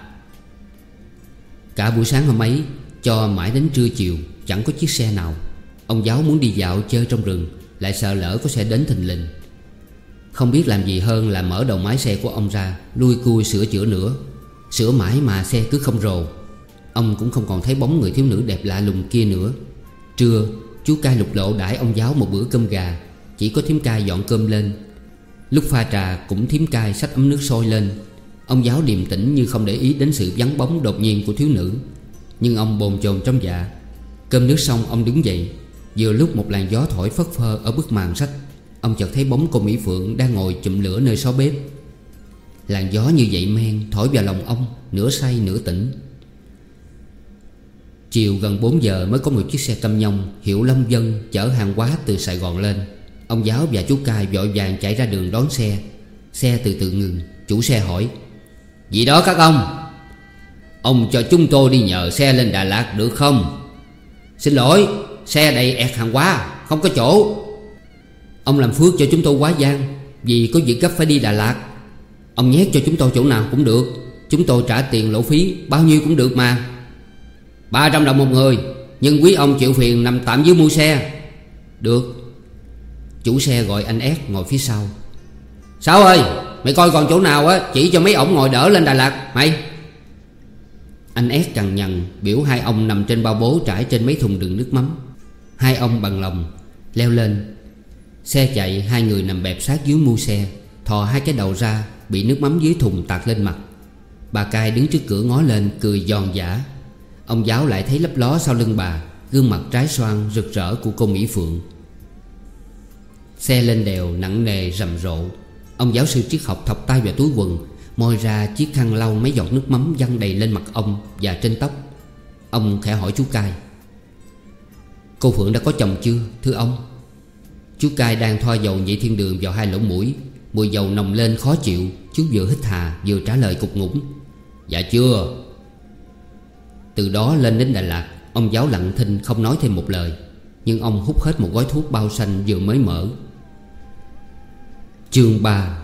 Cả buổi sáng hôm ấy cho mãi đến trưa chiều chẳng có chiếc xe nào. Ông giáo muốn đi dạo chơi trong rừng, lại sợ lỡ có xe đến thình lình. Không biết làm gì hơn là mở đầu máy xe của ông ra, lui cui sửa chữa nữa. Sửa mãi mà xe cứ không rồ. Ông cũng không còn thấy bóng người thiếu nữ đẹp lạ lùng kia nữa. Trưa chú cai Lục Lộ đãi ông giáo một bữa cơm gà. Chỉ có thím cai dọn cơm lên. Lúc pha trà cũng thím cai xách ấm nước sôi lên. Ông giáo điềm tĩnh như không để ý đến sự vắng bóng đột nhiên của thiếu nữ. Nhưng ông bồn chồn trong dạ. Cơm nước xong ông đứng dậy. Vừa lúc một làn gió thổi phất phơ ở bức màn sách, ông chợt thấy bóng cô Mỹ Phượng đang ngồi chụm lửa nơi xó bếp. Làn gió như vậy men thổi vào lòng ông, nửa say nửa tỉnh. Chiều gần 4 giờ mới có một chiếc xe cam nhông hiệu Lâm Vân chở hàng hóa từ Sài Gòn lên. Ông giáo và chú cai vội vàng chạy ra đường đón xe. Xe từ từ ngừng. Chủ xe hỏi: "Gì đó các ông cho chúng tôi đi nhờ xe lên Đà Lạt được không?" "Xin lỗi, xe đầy ẹt hàng hóa, không có chỗ." "Ông làm phước cho chúng tôi quá gian, vì có việc gấp phải đi Đà Lạt. Ông nhét cho chúng tôi chỗ nào cũng được. Chúng tôi trả tiền lộ phí, bao nhiêu cũng được mà." 300 đồng một người, nhưng quý ông chịu phiền nằm tạm dưới mui xe. "Được." Chủ xe gọi anh Ét ngồi phía sau: "Sáu ơi, mày coi còn chỗ nào á, chỉ cho mấy ổng ngồi đỡ lên Đà Lạt mày." Anh Ét cằn nhằn biểu hai ông nằm trên bao bố trải trên mấy thùng đựng nước mắm. Hai ông bằng lòng leo lên. Xe chạy, hai người nằm bẹp sát dưới mui xe, thò hai cái đầu ra, bị nước mắm dưới thùng tạt lên mặt. Bà cai đứng trước cửa ngó lên cười giòn giã. Ông giáo lại thấy lấp ló sau lưng bà gương mặt trái xoan rực rỡ của cô Mỹ Phượng. Xe lên đèo nặng nề rầm rộ. Ông giáo sư triết học thọc tay vào túi quần, moi ra chiếc khăn lau mấy giọt nước mắm văng đầy lên mặt ông và trên tóc. Ông khẽ hỏi chú cai: "Cô Phượng đã có chồng chưa thưa ông?" Chú cai đang thoa dầu nhị thiên đường vào hai lỗ mũi. Mùi dầu nồng lên khó chịu. Chú vừa hít hà vừa trả lời cục ngủng: "Dạ chưa." Từ đó lên đến Đà Lạt, ông giáo lặng thinh không nói thêm một lời. Nhưng ông hút hết một gói thuốc bao xanh vừa mới mở. Chương 3.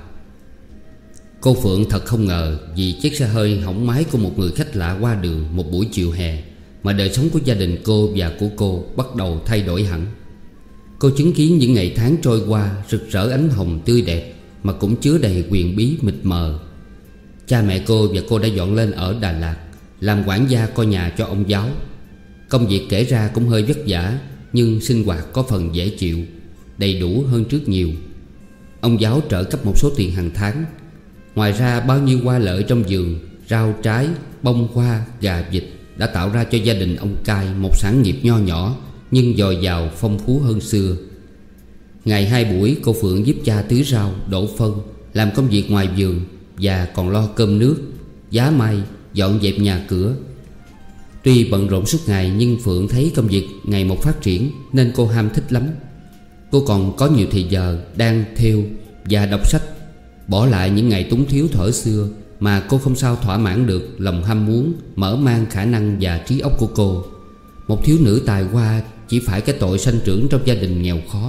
Cô Phượng thật không ngờ vì chiếc xe hơi hỏng máy của một người khách lạ qua đường một buổi chiều hè mà đời sống của gia đình cô và của cô bắt đầu thay đổi hẳn. Cô chứng kiến những ngày tháng trôi qua rực rỡ ánh hồng tươi đẹp mà cũng chứa đầy quyền bí mịt mờ. Cha mẹ cô và cô đã dọn lên ở Đà Lạt, làm quản gia coi nhà cho ông giáo. Công việc kể ra cũng hơi vất vả, nhưng sinh hoạt có phần dễ chịu, đầy đủ hơn trước nhiều. Ông giáo trợ cấp một số tiền hàng tháng. Ngoài ra bao nhiêu hoa lợi trong vườn, rau trái, bông hoa, gà vịt đã tạo ra cho gia đình ông cai một sản nghiệp nho nhỏ nhưng dồi dào phong phú hơn xưa. Ngày 2 buổi cô Phượng giúp cha tưới rau, đổ phân, làm công việc ngoài vườn và còn lo cơm nước, giá may, dọn dẹp nhà cửa. Tuy bận rộn suốt ngày nhưng Phượng thấy công việc ngày một phát triển nên cô ham thích lắm. Cô còn có nhiều thời giờ đang thêu và đọc sách, bỏ lại những ngày túng thiếu thuở xưa mà cô không sao thỏa mãn được lòng ham muốn mở mang khả năng và trí óc của cô. Một thiếu nữ tài hoa chỉ phải cái tội sanh trưởng trong gia đình nghèo khó.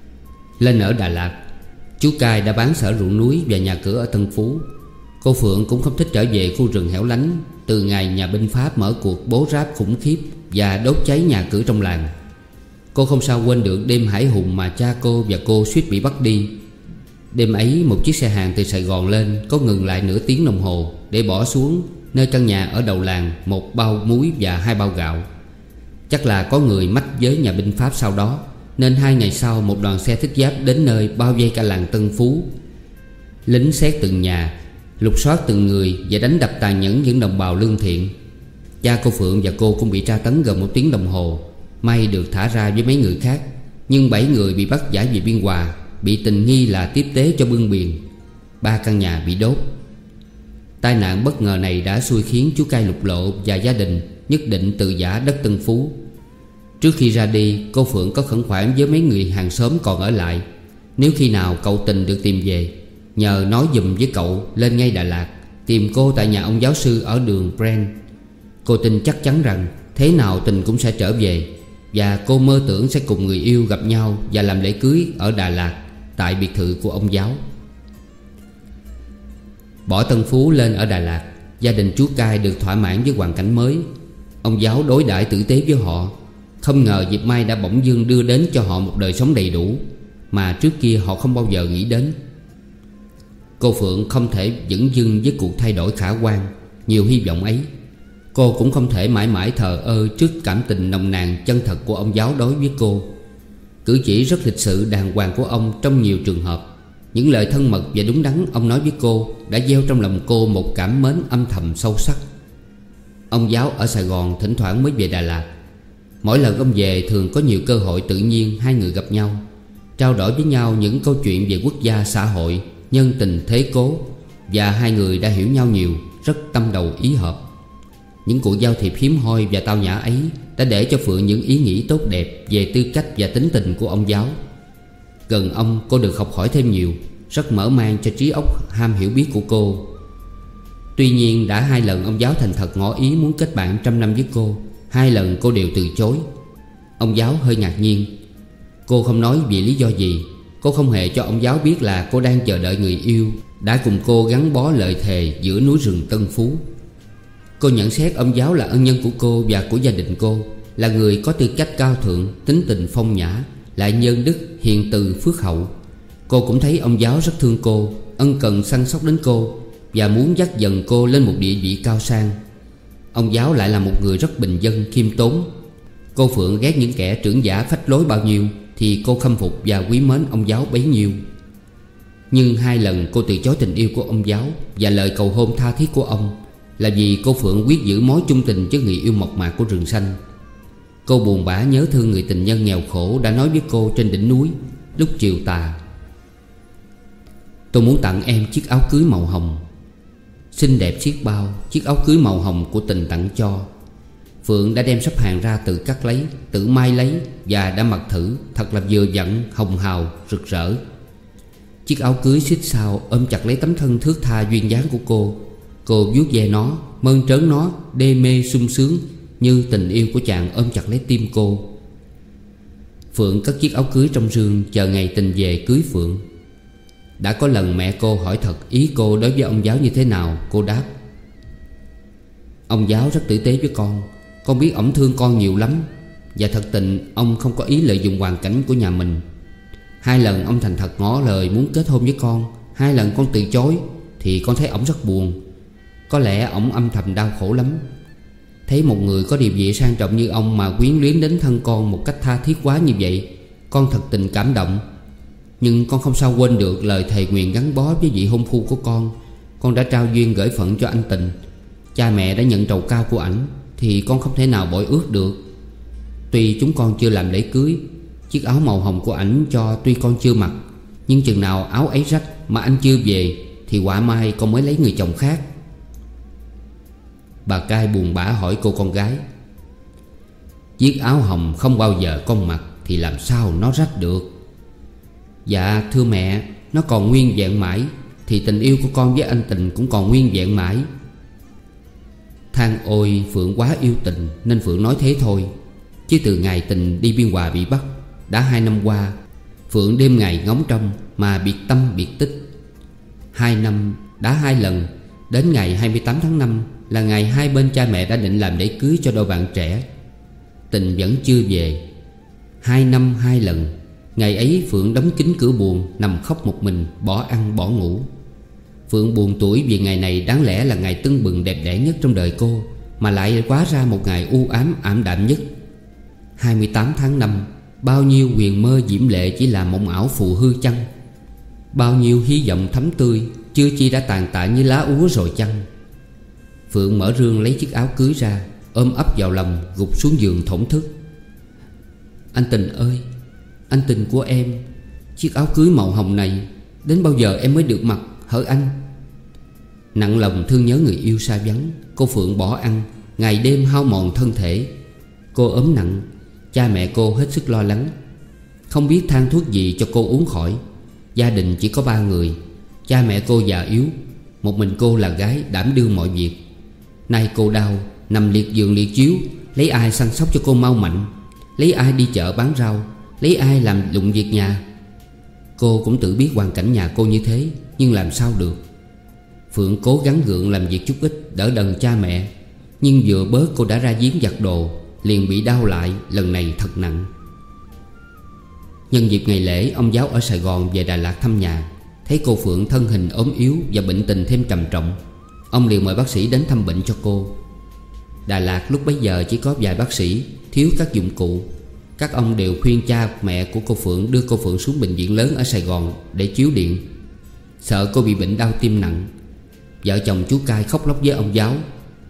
Lên ở Đà Lạt, chú cai đã bán sở ruộng núi và nhà cửa ở Tân Phú. Cô Phượng cũng không thích trở về khu rừng hẻo lánh từ ngày nhà binh Pháp mở cuộc bố ráp khủng khiếp và đốt cháy nhà cửa trong làng. Cô không sao quên được đêm hải hùng mà cha cô và cô suýt bị bắt đi. Đêm ấy một chiếc xe hàng từ Sài Gòn lên có ngừng lại nửa tiếng đồng hồ để bỏ xuống nơi căn nhà ở đầu làng một bao muối và 2 bao gạo. Chắc là có người mách với nhà binh Pháp sau đó, nên 2 ngày sau một đoàn xe thiết giáp đến nơi bao vây cả làng Tân Phú. Lính xét từng nhà, lục soát từng người và đánh đập tàn nhẫn những đồng bào lương thiện. Cha cô Phượng và cô cũng bị tra tấn gần 1 tiếng đồng hồ. May được thả ra với mấy người khác, nhưng 7 người bị bắt giải về Biên Hòa, bị tình nghi là tiếp tế cho bưng biền. 3 căn nhà bị đốt. Tai nạn bất ngờ này đã xui khiến chú cai Lục Lộ và gia đình nhất định từ giã đất Tân Phú. Trước khi ra đi, cô Phượng có khẩn khoản với mấy người hàng xóm còn ở lại, nếu khi nào cậu Tình được tìm về, nhờ nói giùm với cậu lên ngay Đà Lạt tìm cô tại nhà ông giáo sư ở đường Brent. Cô tin chắc chắn rằng Thế nào tình cũng sẽ trở về. Và cô mơ tưởng sẽ cùng người yêu gặp nhau và làm lễ cưới ở Đà Lạt, tại biệt thự của ông giáo. Bỏ Tân Phú lên ở Đà Lạt, gia đình chú Cai được thỏa mãn với hoàn cảnh mới. Ông giáo đối đãi tử tế với họ. Không ngờ dịp may đã bỗng dưng đưa đến cho họ một đời sống đầy đủ mà trước kia họ không bao giờ nghĩ đến. Cô Phượng không thể dửng dưng với cuộc thay đổi khả quan, nhiều hy vọng ấy. Cô cũng không thể mãi mãi thờ ơ trước cảm tình nồng nàn chân thật của ông giáo đối với cô. Cử chỉ rất lịch sự đàng hoàng của ông trong nhiều trường hợp, những lời thân mật và đúng đắn ông nói với cô đã gieo trong lòng cô một cảm mến âm thầm sâu sắc. Ông giáo ở Sài Gòn thỉnh thoảng mới về Đà Lạt. Mỗi lần ông về thường có nhiều cơ hội tự nhiên hai người gặp nhau, trao đổi với nhau những câu chuyện về quốc gia, xã hội, nhân tình, thế cố. Và hai người đã hiểu nhau nhiều, rất tâm đầu ý hợp. Những cuộc giao thiệp hiếm hoi và tao nhã ấy đã để cho Phượng những ý nghĩ tốt đẹp về tư cách và tính tình của ông giáo. Gần ông cô được học hỏi thêm nhiều, rất mở mang cho trí óc ham hiểu biết của cô. Tuy nhiên đã 2 lần ông giáo thành thật ngỏ ý muốn kết bạn 100 năm với cô. 2 lần cô đều từ chối. Ông giáo hơi ngạc nhiên. Cô không nói vì lý do gì. Cô không hề cho ông giáo biết là cô đang chờ đợi người yêu đã cùng cô gắn bó lợi thề giữa núi rừng Tân Phú. Cô nhận xét ông giáo là ân nhân của cô và của gia đình cô, là người có tư cách cao thượng, tính tình phong nhã, lại nhân đức, hiền từ, phước hậu. Cô cũng thấy ông giáo rất thương cô, ân cần săn sóc đến cô và muốn dắt dần cô lên một địa vị cao sang. Ông giáo lại là một người rất bình dân, khiêm tốn. Cô Phượng ghét những kẻ trưởng giả phách lối bao nhiêu thì cô khâm phục và quý mến ông giáo bấy nhiêu. Nhưng 2 lần cô từ chối tình yêu của ông giáo và lời cầu hôn tha thiết của ông là vì cô Phượng quyết giữ mối chung tình với người yêu mộc mạc của rừng xanh. Cô buồn bã nhớ thương người tình nhân nghèo khổ đã nói với cô trên đỉnh núi lúc chiều tà: "Tôi muốn tặng em chiếc áo cưới màu hồng." Xinh đẹp xiết bao, chiếc áo cưới màu hồng của tình tặng cho. Phượng đã đem sắp hàng ra tự cắt lấy, tự may lấy và đã mặc thử. Thật là vừa vặn, hồng hào, rực rỡ. Chiếc áo cưới xích sao ôm chặt lấy tấm thân thướt tha duyên dáng của cô. Cô vuốt ve nó, mơn trớn nó, đê mê sung sướng như tình yêu của chàng ôm chặt lấy tim cô. Phượng cất chiếc áo cưới trong rương, chờ ngày tình về cưới Phượng. Đã có lần mẹ cô hỏi thật ý cô đối với ông giáo như thế nào. Cô đáp: "Ông giáo rất tử tế với con biết ổng thương con nhiều lắm. Và thật tình ông không có ý lợi dụng hoàn cảnh của nhà mình. 2 lần ông thành thật ngỏ lời muốn kết hôn với con. 2 lần con từ chối thì con thấy ổng rất buồn. Có lẽ ổng âm thầm đau khổ lắm. Thấy một người có địa vị sang trọng như ông mà quyến luyến đến thân con một cách tha thiết quá như vậy, con thật tình cảm động. Nhưng con không sao quên được lời thề nguyện gắn bó với vị hôn phu của con. Con đã trao duyên gửi phận cho anh Tình. Cha mẹ đã nhận trầu cao của ảnh thì con không thể nào bội ước được. Tuy chúng con chưa làm lễ cưới, chiếc áo màu hồng của ảnh cho tuy con chưa mặc, nhưng chừng nào áo ấy rách mà anh chưa về thì họa mai con mới lấy người chồng khác." Bà Cai buồn bã hỏi cô con gái: "Chiếc áo hồng không bao giờ con mặc thì làm sao nó rách được?" "Dạ thưa mẹ, nó còn nguyên vẹn mãi thì tình yêu của con với anh Tình cũng còn nguyên vẹn mãi." Than ôi Phượng quá yêu Tình nên Phượng nói thế thôi. Chứ từ ngày Tình đi Biên Hòa bị bắt đã 2 năm qua, Phượng đêm ngày ngóng trông mà biệt tâm biệt tích. 2 năm đã 2 lần. Đến ngày 28 tháng 5 là ngày hai bên cha mẹ đã định làm lễ cưới cho đôi bạn trẻ. Tình vẫn chưa về. 2 năm 2 lần. Ngày ấy Phượng đóng kín cửa buồng, nằm khóc một mình, bỏ ăn bỏ ngủ. Phượng buồn tủi vì ngày này đáng lẽ là ngày tưng bừng đẹp đẽ nhất trong đời cô, mà lại hóa ra một ngày u ám ảm đạm nhất. 28 tháng 5, bao nhiêu huyền mơ diễm lệ chỉ là mộng ảo phù hư chăng? Bao nhiêu hy vọng thắm tươi chưa chi đã tàn tạ như lá úa rồi chăng? Phượng mở rương lấy chiếc áo cưới ra, ôm ấp vào lòng, gục xuống giường thổn thức: "Anh Tình ơi, anh Tình của em, chiếc áo cưới màu hồng này đến bao giờ em mới được mặc hỡi anh?" Nặng lòng thương nhớ người yêu xa vắng, cô Phượng bỏ ăn, ngày đêm hao mòn thân thể. Cô ốm nặng, cha mẹ cô hết sức lo lắng, không biết thang thuốc gì cho cô uống khỏi. Gia đình chỉ có 3 người. Cha mẹ cô già yếu, một mình cô là gái đảm đương mọi việc. Nay cô đau, nằm liệt giường liệt chiếu, Lấy ai săn sóc cho cô mau mạnh? Lấy ai đi chợ bán rau? Lấy ai làm lụng việc nhà? Cô cũng tự biết hoàn cảnh nhà cô như thế, nhưng làm sao được. Phượng cố gắng gượng làm việc chút ít đỡ đần cha mẹ, nhưng vừa bớt cô đã ra giếng giặt đồ, liền bị đau lại, lần này thật nặng. Nhân dịp ngày lễ, ông giáo ở Sài Gòn về Đà Lạt thăm nhà. Thấy cô Phượng thân hình ốm yếu và bệnh tình thêm trầm trọng, ông liền mời bác sĩ đến thăm bệnh cho cô. Đà Lạt lúc bấy giờ chỉ có vài bác sĩ, thiếu các dụng cụ. Các ông đều khuyên cha mẹ của cô Phượng đưa cô Phượng xuống bệnh viện lớn ở Sài Gòn để chiếu điện, sợ cô bị bệnh đau tim nặng. Vợ chồng chú Cai khóc lóc với ông giáo: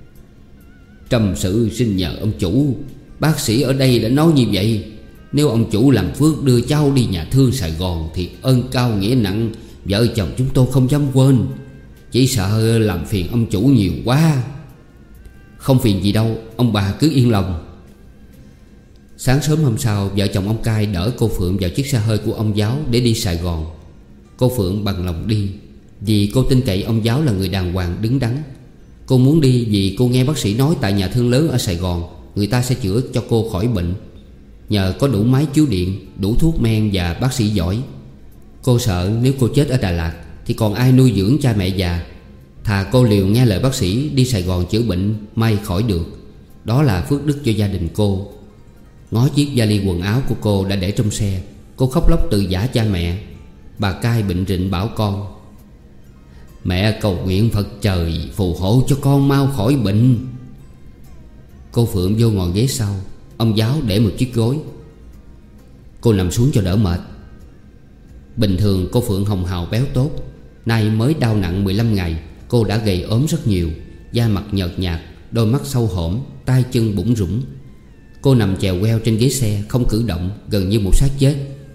"Trâm sự xin nhờ ông chủ, bác sĩ ở đây đã nói như vậy. Nếu ông chủ làm phước đưa cháu đi nhà thương Sài Gòn thì ơn cao nghĩa nặng vợ chồng chúng tôi không dám quên. Chỉ sợ làm phiền ông chủ nhiều quá." "Không phiền gì đâu, ông bà cứ yên lòng." Sáng sớm hôm sau, vợ chồng ông Cai đỡ cô Phượng vào chiếc xe hơi của ông giáo để đi Sài Gòn. Cô Phượng bằng lòng đi, vì cô tin cậy ông giáo là người đàng hoàng đứng đắn. Cô muốn đi vì cô nghe bác sĩ nói tại nhà thương lớn ở Sài Gòn người ta sẽ chữa cho cô khỏi bệnh, nhờ có đủ máy chiếu điện, đủ thuốc men và bác sĩ giỏi. Cô sợ nếu cô chết ở Đà Lạt thì còn ai nuôi dưỡng cha mẹ già. Thà cô liều nghe lời bác sĩ đi Sài Gòn chữa bệnh, may khỏi được. Đó là phước đức cho gia đình cô. Ngó chiếc vali quần áo của cô đã để trong xe, cô khóc lóc từ giã cha mẹ. Bà Cai bệnh rịnh bảo con: "Mẹ cầu nguyện Phật trời phù hộ cho con mau khỏi bệnh." Cô Phượng vô ngồi ghế sau, ông giáo để một chiếc gối. Cô nằm xuống cho đỡ mệt. Bình thường cô Phượng hồng hào béo tốt, nay mới đau nặng 15 ngày, cô đã gầy ốm rất nhiều. Da mặt nhợt nhạt, đôi mắt sâu hổm, tay chân bủn rủn. Cô nằm chèo queo trên ghế xe, không cử động, gần như một xác chết.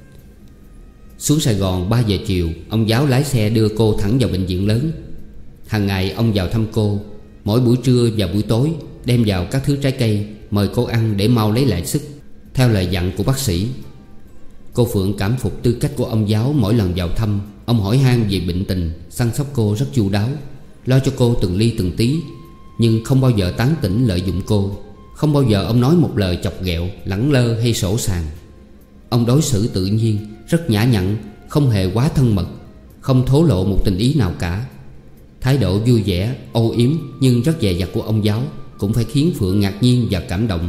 Xuống Sài Gòn 3 giờ chiều, ông giáo lái xe đưa cô thẳng vào bệnh viện lớn. Hàng ngày ông vào thăm cô, mỗi buổi trưa và buổi tối đem vào các thứ trái cây mời cô ăn để mau lấy lại sức, theo lời dặn của bác sĩ. Cô Phượng cảm phục tư cách của ông giáo. Mỗi lần vào thăm, ông hỏi han về bệnh tình, săn sóc cô rất chu đáo, lo cho cô từng ly từng tí, nhưng không bao giờ tán tỉnh lợi dụng cô. Không bao giờ ông nói một lời chọc ghẹo, lẳng lơ hay sỗ sàng. Ông đối xử tự nhiên, rất nhã nhặn, không hề quá thân mật, không thổ lộ một tình ý nào cả. Thái độ vui vẻ, âu yếm nhưng rất dè dặt của ông giáo cũng phải khiến Phượng ngạc nhiên và cảm động.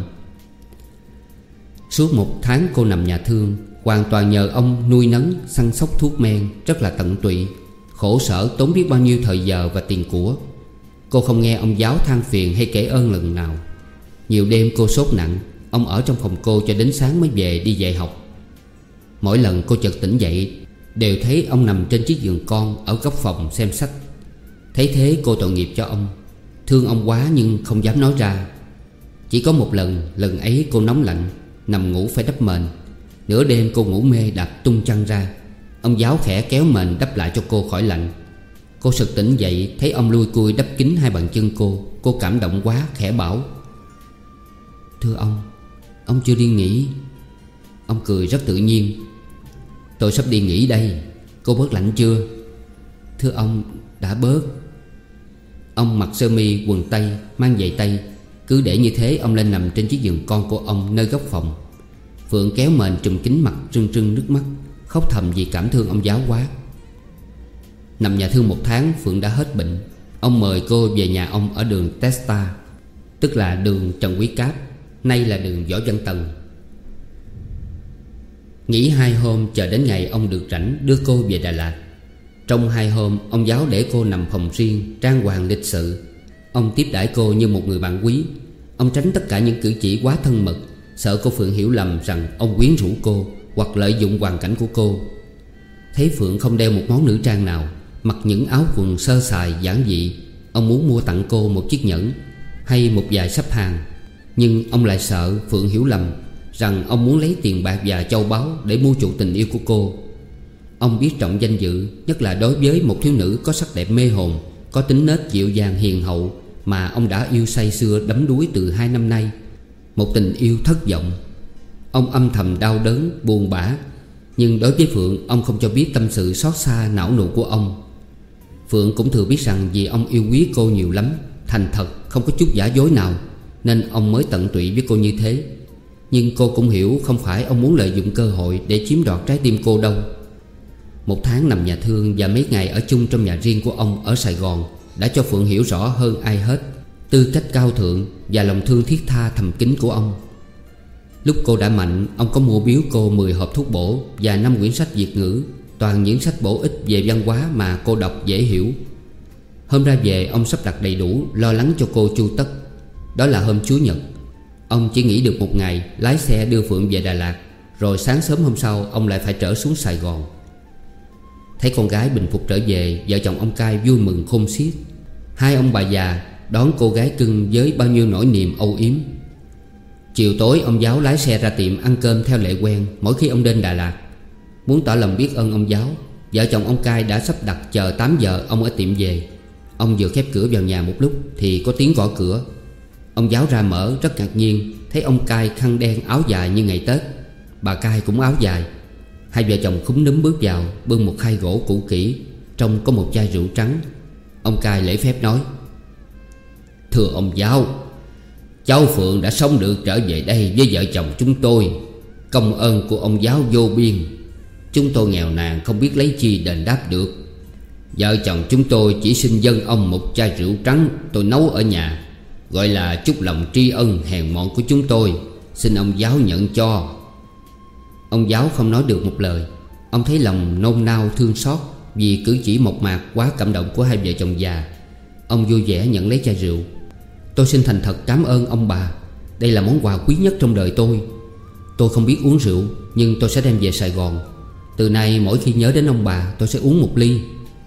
Suốt 1 tháng cô nằm nhà thương, hoàn toàn nhờ ông nuôi nấng, săn sóc thuốc men, rất là tận tụy, khổ sở tốn biết bao nhiêu thời giờ và tiền của. Cô không nghe ông giáo than phiền hay kể ơn lần nào. Nhiều đêm cô sốt nặng, ông ở trong phòng cô cho đến sáng mới về đi dạy học. Mỗi lần cô chợt tỉnh dậy, đều thấy ông nằm trên chiếc giường con ở góc phòng xem sách. Thấy thế cô tội nghiệp cho ông, thương ông quá nhưng không dám nói ra. Chỉ có một lần ấy cô nóng lạnh, nằm ngủ phải đắp mền. Nửa đêm cô ngủ mê đạp tung chăn ra. Ông giáo khẽ kéo mền đắp lại cho cô khỏi lạnh. Cô sực tỉnh dậy thấy ông lui cui đắp kín 2 bàn chân cô. Cô cảm động quá khẽ bảo: "Thưa ông chưa đi nghỉ?" Ông cười rất tự nhiên: "Tôi sắp đi nghỉ đây. Cô bớt lạnh chưa?" "Thưa ông, đã bớt." Ông mặc sơ mi quần tây, mang giày tây. Cứ để như thế ông lên nằm trên chiếc giường con của ông nơi góc phòng. Phượng kéo mền trùm kín mặt, rưng rưng nước mắt, khóc thầm vì cảm thương ông giáo quá. Nằm nhà thương 1 tháng, Phượng đã hết bệnh. Ông mời cô về nhà ông ở đường Testa, tức là đường Trần Quý Cáp, nay là đường Võ Văn Tần. Nghỉ 2 hôm chờ đến ngày ông được rảnh đưa cô về Đà Lạt. Trong 2 hôm, ông giáo để cô nằm phòng riêng, trang hoàng lịch sự. Ông tiếp đãi cô như một người bạn quý. Ông tránh tất cả những cử chỉ quá thân mật, sợ cô Phượng hiểu lầm rằng ông quyến rũ cô hoặc lợi dụng hoàn cảnh của cô. Thấy Phượng không đeo một món nữ trang nào, mặc những áo quần sơ sài giản dị, ông muốn mua tặng cô một chiếc nhẫn hay một vài sắp hàng. Nhưng ông lại sợ Phượng hiểu lầm rằng ông muốn lấy tiền bạc và châu báu để mua chuộc tình yêu của cô. Ông biết trọng danh dự, nhất là đối với một thiếu nữ có sắc đẹp mê hồn, có tính nết dịu dàng hiền hậu mà ông đã yêu say sưa đắm đuối từ 2 năm nay. Một tình yêu thất vọng. Ông âm thầm đau đớn, buồn bã. Nhưng đối với Phượng, ông không cho biết tâm sự xót xa não nụ của ông. Phượng cũng thừa biết rằng vì ông yêu quý cô nhiều lắm, thành thật, không có chút giả dối nào, nên ông mới tận tụy với cô như thế. Nhưng cô cũng hiểu không phải ông muốn lợi dụng cơ hội để chiếm đoạt trái tim cô đâu. Một tháng nằm nhà thương và mấy ngày ở chung trong nhà riêng của ông ở Sài Gòn đã cho Phượng hiểu rõ hơn ai hết tư cách cao thượng và lòng thương thiết tha thầm kín của ông. Lúc cô đã mạnh, ông có mua biếu cô 10 hộp thuốc bổ và 5 quyển sách Việt ngữ, toàn những sách bổ ích về văn hóa mà cô đọc dễ hiểu. Hôm ra về ông sắp đặt đầy đủ, lo lắng cho cô chu tất. Đó là hôm Chủ nhật. Ông chỉ nghỉ được một ngày, lái xe đưa Phượng về Đà Lạt. Rồi sáng sớm hôm sau ông lại phải trở xuống Sài Gòn. Thấy con gái bình phục trở về, vợ chồng ông Cai vui mừng khôn xiết. Hai ông bà già đón cô gái cưng với bao nhiêu nỗi niềm âu yếm. Chiều tối ông Giáo lái xe ra tiệm ăn cơm theo lệ quen mỗi khi ông đến Đà Lạt. Muốn tỏ lòng biết ơn ông Giáo, vợ chồng ông Cai đã sắp đặt chờ 8 giờ ông ở tiệm về. Ông vừa khép cửa vào nhà một lúc thì có tiếng gõ cửa. Ông Giáo ra mở rất ngạc nhiên, thấy ông Cai khăn đen áo dài như ngày Tết. Bà Cai cũng áo dài. Hai vợ chồng khúm núm bước vào, bưng một khay gỗ cũ kỹ, trong có một chai rượu trắng. Ông Cai lễ phép nói: "Thưa ông Giáo, cháu Phượng đã sống được trở về đây với vợ chồng chúng tôi. Công ơn của ông Giáo vô biên. Chúng tôi nghèo nàn không biết lấy chi đền đáp được. Vợ chồng chúng tôi chỉ xin dâng ông một chai rượu trắng tôi nấu ở nhà, gọi là chút lòng tri ân hèn mọn của chúng tôi. Xin ông Giáo nhận cho." Ông Giáo không nói được một lời. Ông thấy lòng nôn nao thương xót vì cử chỉ mộc mạc quá cảm động của hai vợ chồng già. Ông vui vẻ nhận lấy chai rượu. "Tôi xin thành thật cảm ơn ông bà. Đây là món quà quý nhất trong đời tôi. Tôi không biết uống rượu, nhưng tôi sẽ đem về Sài Gòn. Từ nay mỗi khi nhớ đến ông bà, tôi sẽ uống một ly."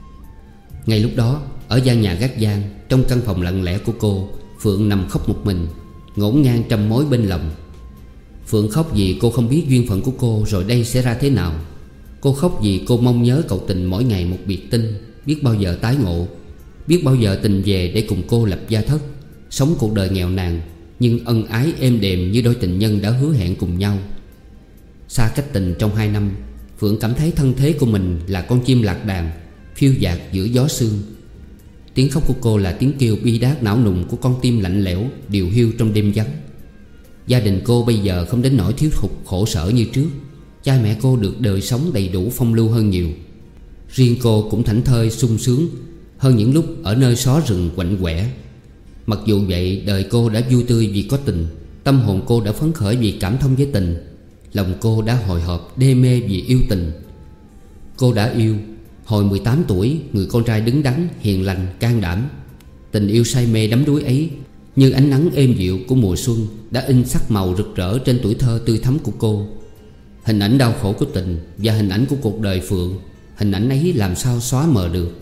Ngay lúc đó, ở gian nhà gác giang, trong căn phòng lặng lẽ của cô, Phượng nằm khóc một mình, ngổn ngang trăm mối bên lòng. Phượng khóc vì cô không biết duyên phận của cô rồi đây sẽ ra thế nào. Cô khóc vì cô mong nhớ cậu tình mỗi ngày một biệt tinh, biết bao giờ tái ngộ, biết bao giờ tình về để cùng cô lập gia thất, sống cuộc đời nghèo nàn nhưng ân ái êm đềm như đôi tình nhân đã hứa hẹn cùng nhau. Xa cách tình trong 2 năm, Phượng cảm thấy thân thế của mình là con chim lạc đàn phiêu dạt giữa gió sương. Tiếng khóc của cô là tiếng kêu bi đát não nùng của con tim lạnh lẽo điều hiu trong đêm vắng. Gia đình cô bây giờ không đến nỗi thiếu hụt khổ sở như trước. Cha mẹ cô được đời sống đầy đủ phong lưu hơn nhiều. Riêng cô cũng thảnh thơi sung sướng hơn những lúc ở nơi xó rừng quạnh quẻ. Mặc dù vậy, đời cô đã vui tươi vì có tình. Tâm hồn cô đã phấn khởi vì cảm thông với tình. Lòng cô đã hồi hộp đê mê vì yêu tình. Cô đã yêu. Hồi 18 tuổi, người con trai đứng đắn, hiền lành, can đảm. Tình yêu say mê đắm đuối ấy, như ánh nắng êm dịu của mùa xuân, đã in sắc màu rực rỡ trên tuổi thơ tươi thắm của cô. Hình ảnh đau khổ của tình và hình ảnh của cuộc đời Phượng, hình ảnh ấy làm sao xóa mờ được.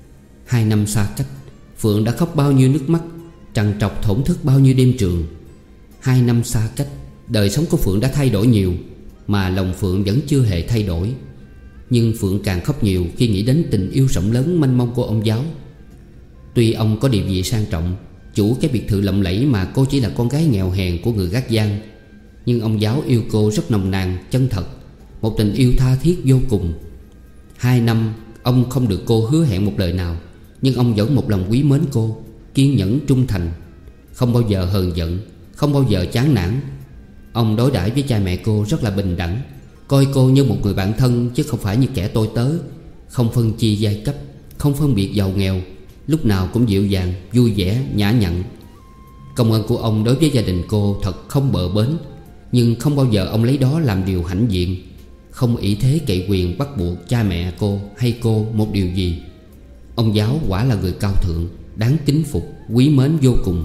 2 năm xa cách, Phượng đã khóc bao nhiêu nước mắt, trằn trọc thổn thức bao nhiêu đêm trường. 2 năm xa cách, đời sống của Phượng đã thay đổi nhiều, mà lòng Phượng vẫn chưa hề thay đổi. Nhưng Phượng càng khóc nhiều khi nghĩ đến tình yêu rộng lớn mênh mông của ông Giáo. Tuy ông có địa vị sang trọng, chủ cái biệt thự lộng lẫy mà cô chỉ là con gái nghèo hèn của người gác giang, nhưng ông Giáo yêu cô rất nồng nàn, chân thật, một tình yêu tha thiết vô cùng. 2 năm ông không được cô hứa hẹn một lời nào, nhưng ông vẫn một lòng quý mến cô, kiên nhẫn trung thành, không bao giờ hờn giận, không bao giờ chán nản. Ông đối đãi với cha mẹ cô rất là bình đẳng, coi cô như một người bạn thân chứ không phải như kẻ tôi tớ. Không phân chia giai cấp, không phân biệt giàu nghèo, lúc nào cũng dịu dàng, vui vẻ, nhã nhặn. Công ơn của ông đối với gia đình cô thật không bờ bến, nhưng không bao giờ ông lấy đó làm điều hãnh diện, không ỷ thế cậy quyền bắt buộc cha mẹ cô hay cô một điều gì. Ông Giáo quả là người cao thượng, đáng kính phục, quý mến vô cùng.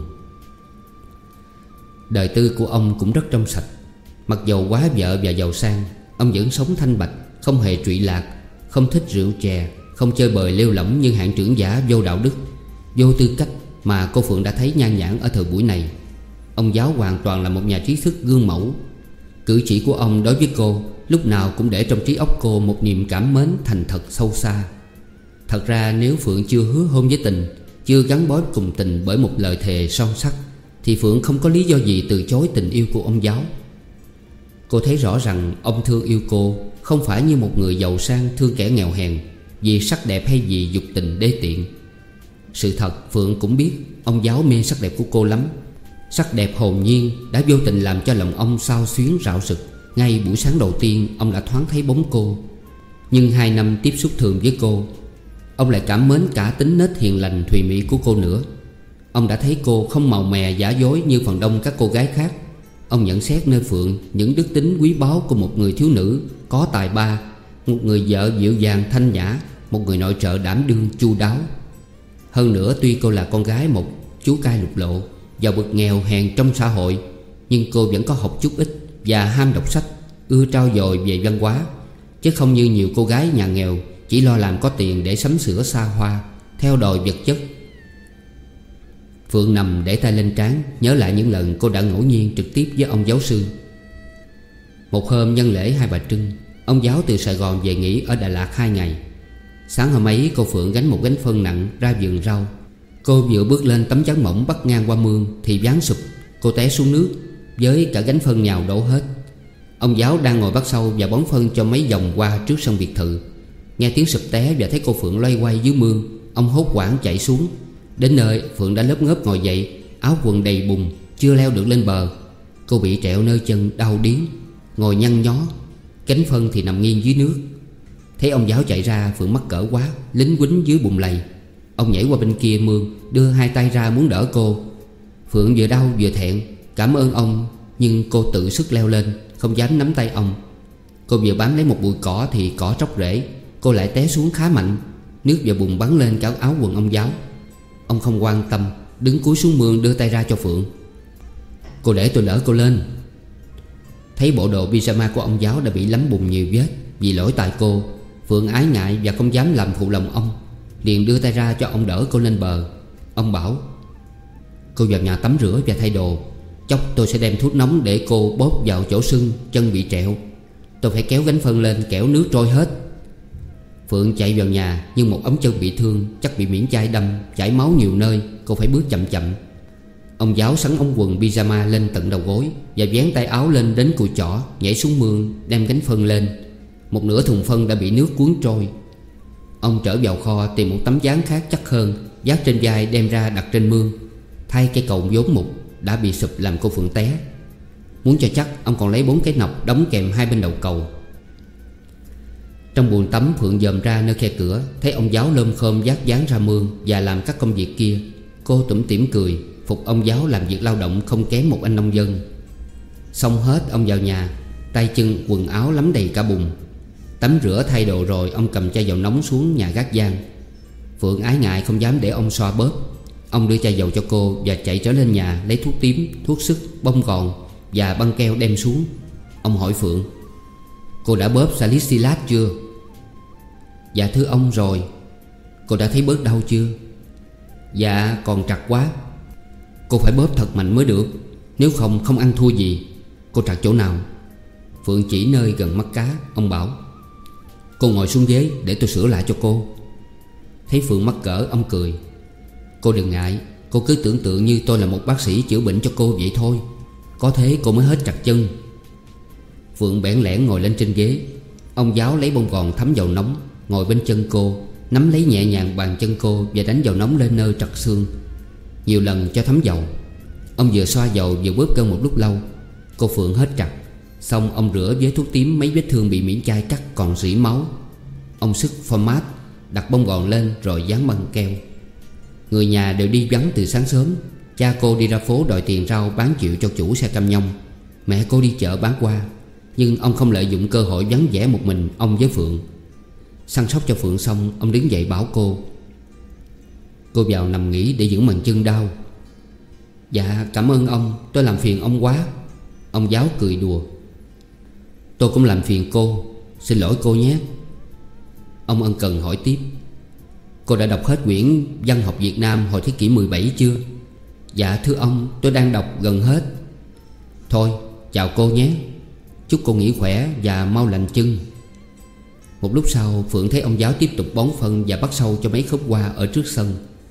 Đời tư của ông cũng rất trong sạch. Mặc dầu quá vợ và giàu sang, ông vẫn sống thanh bạch, không hề trụy lạc, không thích rượu chè, không chơi bời lêu lỏng như hạng trưởng giả vô đạo đức, vô tư cách mà cô Phượng đã thấy nhan nhản ở thời buổi này. Ông Giáo hoàn toàn là một nhà trí thức gương mẫu. Cử chỉ của ông đối với cô lúc nào cũng để trong trí óc cô một niềm cảm mến thành thật sâu xa. Thật ra nếu Phượng chưa hứa hôn với tình, chưa gắn bó cùng tình bởi một lời thề son sắt, thì Phượng không có lý do gì từ chối tình yêu của ông Giáo. Cô thấy rõ rằng ông thương yêu cô không phải như một người giàu sang thương kẻ nghèo hèn, vì sắc đẹp hay vì dục tình đê tiện. Sự thật Phượng cũng biết ông Giáo mê sắc đẹp của cô lắm. Sắc đẹp hồn nhiên đã vô tình làm cho lòng ông xao xuyến rạo rực. Ngay buổi sáng đầu tiên ông đã thoáng thấy bóng cô. Nhưng 2 năm tiếp xúc thường với cô, ông lại cảm mến cả tính nết hiền lành thùy mị của cô nữa. Ông đã thấy cô không màu mè giả dối như phần đông các cô gái khác. Ông nhận xét nơi Phượng những đức tính quý báu của một người thiếu nữ có tài ba, một người vợ dịu dàng thanh nhã, một người nội trợ đảm đương chu đáo. Hơn nữa, tuy cô là con gái một chú cai lục lộ, vào bậc nghèo hèn trong xã hội, nhưng cô vẫn có học chút ít và ham đọc sách, ưa trau dồi về văn hóa, chứ không như nhiều cô gái nhà nghèo chỉ lo làm có tiền để sắm sửa xa hoa, theo đòi vật chất. Phượng nằm để tay lên trán, nhớ lại những lần cô đã ngẫu nhiên trực tiếp với ông giáo sư. Một hôm nhân lễ Hai Bà Trưng, ông giáo từ Sài Gòn về nghỉ ở Đà Lạt 2 ngày. Sáng hôm ấy cô Phượng gánh một gánh phân nặng ra vườn rau. Cô vừa bước lên tấm chắn mỏng bắt ngang qua mương thì ván sụp, cô té xuống nước với cả gánh phân nhào đổ hết. Ông giáo đang ngồi bắt sâu và bón phân cho mấy vòng qua trước sân biệt thự. Nghe tiếng sụp té và thấy cô Phượng loay quay dưới mương, ông hốt hoảng chạy xuống. Đến nơi, Phượng đã lớp ngớp ngồi dậy, áo quần đầy bùn, chưa leo được lên bờ. Cô bị trẹo nơi chân đau điếng, ngồi nhăn nhó. Gánh phân thì nằm nghiêng dưới nước. Thấy ông giáo chạy ra, Phượng mắc cỡ quá, lính quýnh dưới bùn lầy. Ông nhảy qua bên kia mương, đưa 2 tay ra muốn đỡ cô. Phượng vừa đau vừa thẹn, cảm ơn ông, nhưng cô tự sức leo lên, không dám nắm tay ông. Cô vừa bám lấy một bụi cỏ thì cỏ tróc rễ, cô lại té xuống khá mạnh. Nước và bùn bắn lên cả áo quần ông giáo. Ông không quan tâm, đứng cúi xuống mương đưa tay ra cho Phượng. Cô để tôi đỡ cô lên. Thấy bộ đồ pyjama của ông giáo đã bị lấm bùn nhiều vết vì lỗi tại cô, Phượng ái ngại và không dám làm phụ lòng ông, liền đưa tay ra cho ông đỡ cô lên bờ. Ông bảo: cô vào nhà tắm rửa và thay đồ. Chốc tôi sẽ đem thuốc nóng để cô bóp vào chỗ sưng, chân bị trẹo. Tôi phải kéo gánh phân lên kẻo nước trôi hết. Phượng chạy vào nhà, nhưng một ống chân bị thương, chắc bị miễn chai đâm, chảy máu nhiều nơi. Cô phải bước chậm chậm. Ông giáo sắn ống quần pyjama lên tận đầu gối và vén tay áo lên đến cùi chỏ, nhảy xuống mương đem gánh phân lên. Một nửa thùng phân đã bị nước cuốn trôi. Ông trở vào kho tìm một tấm ván khác chắc hơn, vác trên vai đem ra đặt trên mương. Thay cây cầu vốn mục đã bị sụp làm cô Phượng té. Muốn cho chắc, ông còn lấy 4 cái nọc đóng kèm hai bên đầu cầu. Trong buồng tắm, Phượng dòm ra nơi khe cửa, thấy ông giáo lơm khom vác ván ra mương và làm các công việc kia. Cô tủm tỉm cười, phục ông giáo làm việc lao động không kém một anh nông dân. Xong hết, ông vào nhà, tay chân quần áo lấm đầy cả bùn. Tắm rửa thay đồ rồi, ông cầm chai dầu nóng xuống nhà gác giang. Phượng ái ngại không dám để ông xoa bóp. Ông đưa chai dầu cho cô và chạy trở lên nhà lấy thuốc tím, thuốc sức, bông gòn và băng keo đem xuống. Ông hỏi Phượng: cô đã bóp salicylate chưa? Dạ thưa ông rồi. Cô đã thấy bớt đau chưa? Dạ còn trật quá. Cô phải bóp thật mạnh mới được, nếu không không ăn thua gì. Cô trật chỗ nào? Phượng chỉ nơi gần mắt cá. Ông bảo: cô ngồi xuống ghế để tôi sửa lại cho cô. Thấy Phượng mắc cỡ, ông cười: cô đừng ngại, cô cứ tưởng tượng như tôi là một bác sĩ chữa bệnh cho cô vậy thôi. Có thế cô mới hết trật chân. Phượng bẽn lẽn ngồi lên trên ghế. Ông giáo lấy bông gòn thấm dầu nóng, ngồi bên chân cô, nắm lấy nhẹ nhàng bàn chân cô và đánh dầu nóng lên nơi trật xương, nhiều lần cho thấm dầu. Ông vừa xoa dầu vừa bóp cơn một lúc lâu. Cô Phượng hết trật. Xong ông rửa với thuốc tím mấy vết thương bị miễn chai cắt còn rỉ máu. Ông sức format, đặt bông gòn lên rồi dán băng keo. Người nhà đều đi vắng từ sáng sớm. Cha cô đi ra phố đòi tiền rau bán chịu cho chủ xe cam nhông. Mẹ cô đi chợ bán qua. Nhưng ông không lợi dụng cơ hội vắng vẻ một mình ông với Phượng. Săn sóc cho Phượng xong, ông đứng dậy bảo cô: cô vào nằm nghỉ để dưỡng bàn chân đau. Dạ cảm ơn ông, tôi làm phiền ông quá. Ông giáo cười đùa: tôi cũng làm phiền cô, xin lỗi cô nhé. Ông ân cần hỏi tiếp: cô đã đọc hết quyển Văn học Việt Nam hồi thế kỷ 17 chưa? Dạ thưa ông, tôi đang đọc gần hết. Thôi chào cô nhé. Chúc cô nghỉ khỏe và mau lành chân. Một lúc sau, Phượng thấy ông giáo tiếp tục bón phân và bắt sâu cho mấy khóm hoa ở trước sân.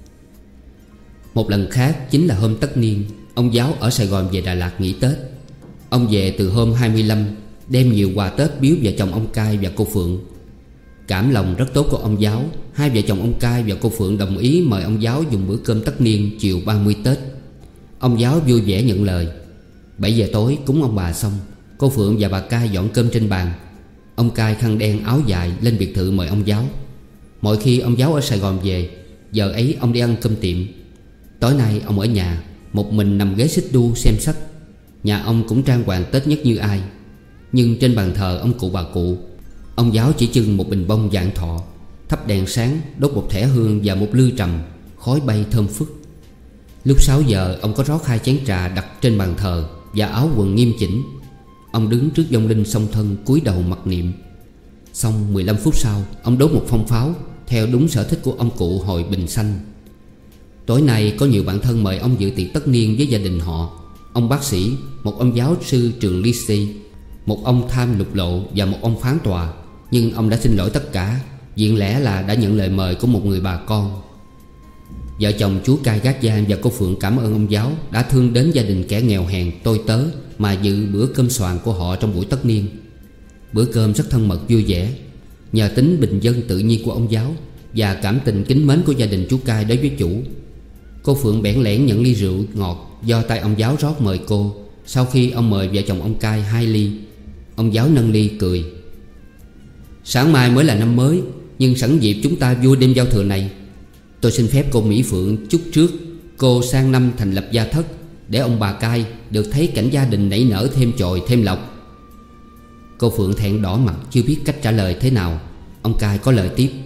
Một lần khác chính là hôm tất niên, ông giáo ở Sài Gòn về Đà Lạt nghỉ Tết. Ông về từ hôm 25, đem nhiều quà Tết biếu vợ chồng ông Cai và cô Phượng. Cảm lòng rất tốt của ông giáo, hai vợ chồng ông Cai và cô Phượng đồng ý mời ông giáo dùng bữa cơm tất niên chiều 30 Tết. Ông giáo vui vẻ nhận lời. 7 giờ tối cúng ông bà xong, cô Phượng và bà Cai dọn cơm trên bàn. Ông Cai khăn đen áo dài lên biệt thự mời ông giáo. Mọi khi ông giáo ở Sài Gòn về, giờ ấy ông đi ăn cơm tiệm. Tối nay ông ở nhà, một mình nằm ghế xích đu xem sách. Nhà ông cũng trang hoàng Tết nhất như ai. Nhưng trên bàn thờ ông cụ bà cụ, ông giáo chỉ trưng một bình bông vạn thọ, thắp đèn sáng, đốt một thẻ hương và một lư trầm, khói bay thơm phức. Lúc 6 giờ ông có rót 2 chén trà đặt trên bàn thờ và áo quần nghiêm chỉnh. Ông đứng trước vong linh song thân cúi đầu mặc niệm. Xong 15 phút sau, ông đốt một phong pháo theo đúng sở thích của ông cụ hồi Bình Xanh. Tối nay có nhiều bạn thân mời ông dự tiệc tất niên với gia đình họ. Ông bác sĩ, một ông giáo sư trường lycée, một ông tham lục lộ và một ông phán tòa. Nhưng ông đã xin lỗi tất cả, diện lẽ là đã nhận lời mời của một người bà con. Vợ chồng chú Cai Gác Giang và cô Phượng cảm ơn ông giáo đã thương đến gia đình kẻ nghèo hèn tôi tớ mà dự bữa cơm xoàn của họ trong buổi tất niên. Bữa cơm rất thân mật vui vẻ. Nhờ tính bình dân tự nhiên của ông giáo và cảm tình kính mến của gia đình chú Cai đối với chủ, cô Phượng bẽn lẽn nhận ly rượu ngọt do tay ông giáo rót mời cô. Sau khi ông mời vợ chồng ông Cai 2 ly, ông giáo nâng ly cười. Sáng mai mới là năm mới, nhưng sẵn dịp chúng ta vui đêm giao thừa này, tôi xin phép cô Mỹ Phượng chúc trước cô sang năm thành lập gia thất, để ông bà Cai được thấy cảnh gia đình nảy nở thêm chồi thêm lộc. Cô Phượng thẹn đỏ mặt chưa biết cách trả lời thế nào. Ông Cai có lời tiếp.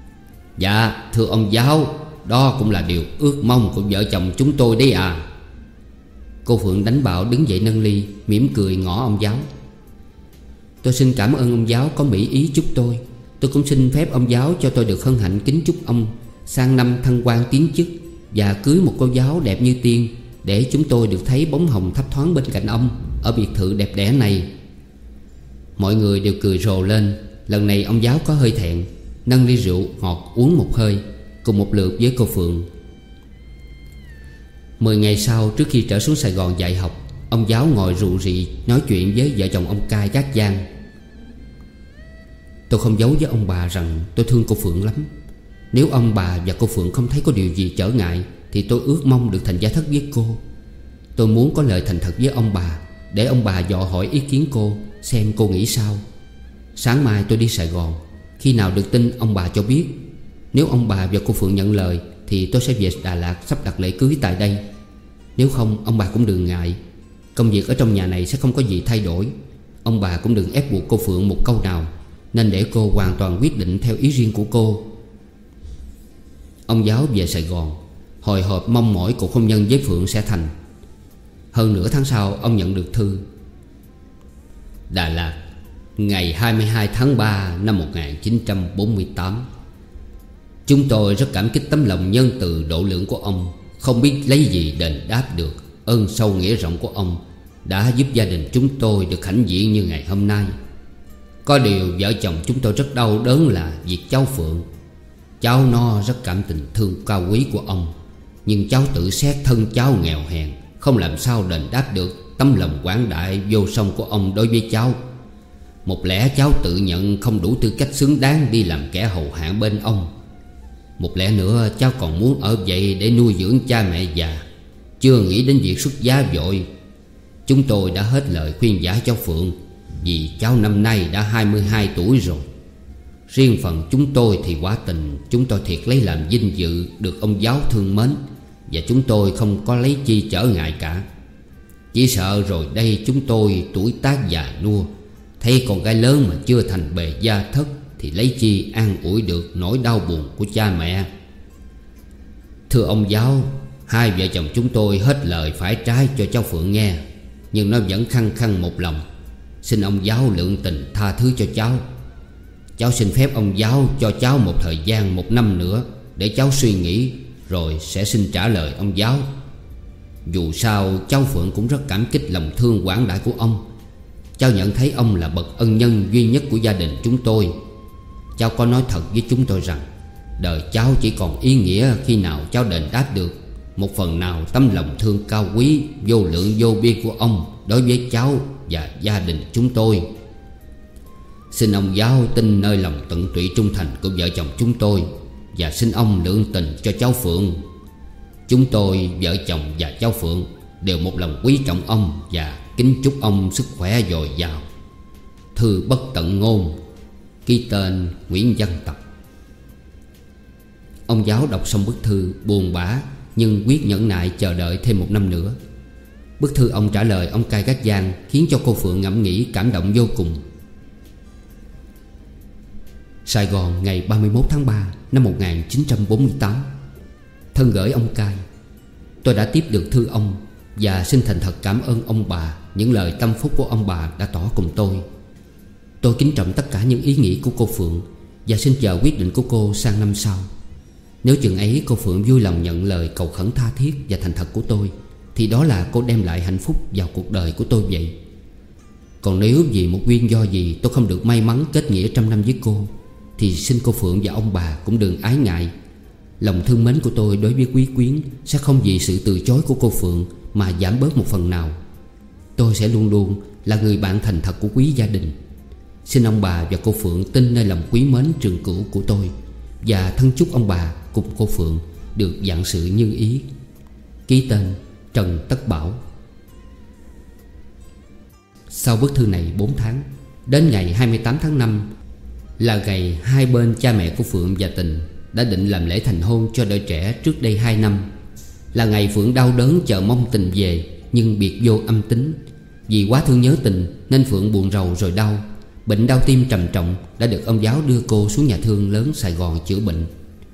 Dạ thưa ông giáo, đó cũng là điều ước mong của vợ chồng chúng tôi đấy à. Cô Phượng đánh bạo đứng dậy nâng ly, mỉm cười ngỏ ông giáo. Tôi xin cảm ơn ông giáo có mỹ ý chúc tôi. Tôi cũng xin phép ông giáo cho tôi được hân hạnh kính chúc ông sang năm thăng quan tiến chức và cưới một cô giáo đẹp như tiên, để chúng tôi được thấy bóng hồng thấp thoáng bên cạnh ông ở biệt thự đẹp đẽ này. Mọi người đều cười rồ lên. Lần này ông giáo có hơi thẹn, nâng ly rượu ngọt uống một hơi cùng một lượt với cô Phượng. 10 ngày sau, trước khi trở xuống Sài Gòn dạy học, ông giáo ngồi rượu rị nói chuyện với vợ chồng ông Cai Gác Giang. Tôi không giấu với ông bà rằng tôi thương cô Phượng lắm. Nếu ông bà và cô Phượng không thấy có điều gì trở ngại, thì tôi ước mong được thành gia thất với cô. Tôi muốn có lời thành thật với ông bà, để ông bà dò hỏi ý kiến cô, xem cô nghĩ sao. Sáng mai tôi đi Sài Gòn, khi nào được tin ông bà cho biết. Nếu ông bà và cô Phượng nhận lời thì tôi sẽ về Đà Lạt sắp đặt lễ cưới tại đây. Nếu không, ông bà cũng đừng ngại. Công việc ở trong nhà này sẽ không có gì thay đổi. Ông bà cũng đừng ép buộc cô Phượng một câu nào, nên để cô hoàn toàn quyết định theo ý riêng của cô. Ông giáo về Sài Gòn, hồi hộp mong mỏi cuộc hôn nhân với Phượng sẽ thành. Hơn nửa tháng sau, ông nhận được thư. Đà Lạt, ngày 22 tháng 3 năm 1948. Chúng tôi rất cảm kích tấm lòng nhân từ độ lượng của ông. Không biết lấy gì đền đáp được ơn sâu nghĩa rộng của ông đã giúp gia đình chúng tôi được hãnh diện như ngày hôm nay. Có điều vợ chồng chúng tôi rất đau đớn là việc cháu Phượng. Cháu nó rất cảm tình thương cao quý của ông, nhưng cháu tự xét thân cháu nghèo hèn, không làm sao đền đáp được tấm lòng quảng đại vô song của ông đối với cháu. Một lẽ cháu tự nhận không đủ tư cách xứng đáng đi làm kẻ hầu hạ bên ông. Một lẽ nữa, cháu còn muốn ở vậy để nuôi dưỡng cha mẹ già, chưa nghĩ đến việc xuất gia vội. Chúng tôi đã hết lời khuyên giải cháu Phượng, vì cháu năm nay đã 22 tuổi rồi. Riêng phần chúng tôi thì quả tình chúng tôi thiệt lấy làm vinh dự được ông giáo thương mến, và chúng tôi không có lấy chi trở ngại cả. Chỉ sợ rồi đây chúng tôi tuổi tác già nua, thấy con gái lớn mà chưa thành bề gia thất, thì lấy chi an ủi được nỗi đau buồn của cha mẹ. Thưa ông giáo, hai vợ chồng chúng tôi hết lời phải trái cho cháu Phượng nghe, nhưng nó vẫn khăng khăng một lòng. Xin ông giáo lượng tình tha thứ cho cháu. Cháu xin phép ông giáo cho cháu một thời gian 1 năm nữa để cháu suy nghĩ, rồi sẽ xin trả lời ông giáo. Dù sao cháu Phượng cũng rất cảm kích lòng thương quảng đại của ông. Cháu nhận thấy ông là bậc ân nhân duy nhất của gia đình chúng tôi. Cháu có nói thật với chúng tôi rằng đời cháu chỉ còn ý nghĩa khi nào cháu đền đáp được một phần nào tấm lòng thương cao quý vô lượng vô biên của ông đối với cháu và gia đình chúng tôi. Xin ông giáo tin nơi lòng tận tụy trung thành của vợ chồng chúng tôi, và xin ông lượng tình cho cháu Phượng. Chúng tôi, vợ chồng và cháu Phượng, đều một lòng quý trọng ông và kính chúc ông sức khỏe dồi dào. Thư bất tận ngôn, ký tên Nguyễn Văn Tập. Ông giáo đọc xong bức thư buồn bã nhưng quyết nhẫn nại chờ đợi thêm 1 năm nữa. Bức thư ông trả lời ông cai gác giang khiến cho cô Phượng ngẫm nghĩ cảm động vô cùng. Sài Gòn ngày 31 tháng 3 năm 1948. Thân gửi ông cai. Tôi đã tiếp được thư ông và xin thành thật cảm ơn ông bà những lời tâm phúc của ông bà đã tỏ cùng tôi. Tôi kính trọng tất cả những ý nghĩ của cô Phượng và xin chờ quyết định của cô sang năm sau. Nếu chừng ấy cô Phượng vui lòng nhận lời cầu khẩn tha thiết và thành thật của tôi thì đó là cô đem lại hạnh phúc vào cuộc đời của tôi vậy. Còn nếu vì một nguyên do gì tôi không được may mắn kết nghĩa trăm năm với cô thì xin cô Phượng và ông bà cũng đừng ái ngại. Lòng thương mến của tôi đối với quý quyến sẽ không vì sự từ chối của cô Phượng mà giảm bớt một phần nào. Tôi sẽ luôn luôn là người bạn thành thật của quý gia đình. Xin ông bà và cô Phượng tin nơi lòng quý mến trường cửu của tôi và thân chúc ông bà cùng cô Phượng được vạn sự như ý. Ký tên Trần Tất Bảo. Sau bức thư này 4 tháng, đến ngày 28 tháng 5 là ngày hai bên cha mẹ của Phượng và Tình đã định làm lễ thành hôn cho đôi trẻ trước đây 2 năm. Là ngày Phượng đau đớn chờ mong Tình về nhưng biệt vô âm tính. Vì quá thương nhớ Tình nên Phượng buồn rầu rồi đau. Bệnh đau tim trầm trọng đã được ông giáo đưa cô xuống nhà thương lớn Sài Gòn chữa bệnh.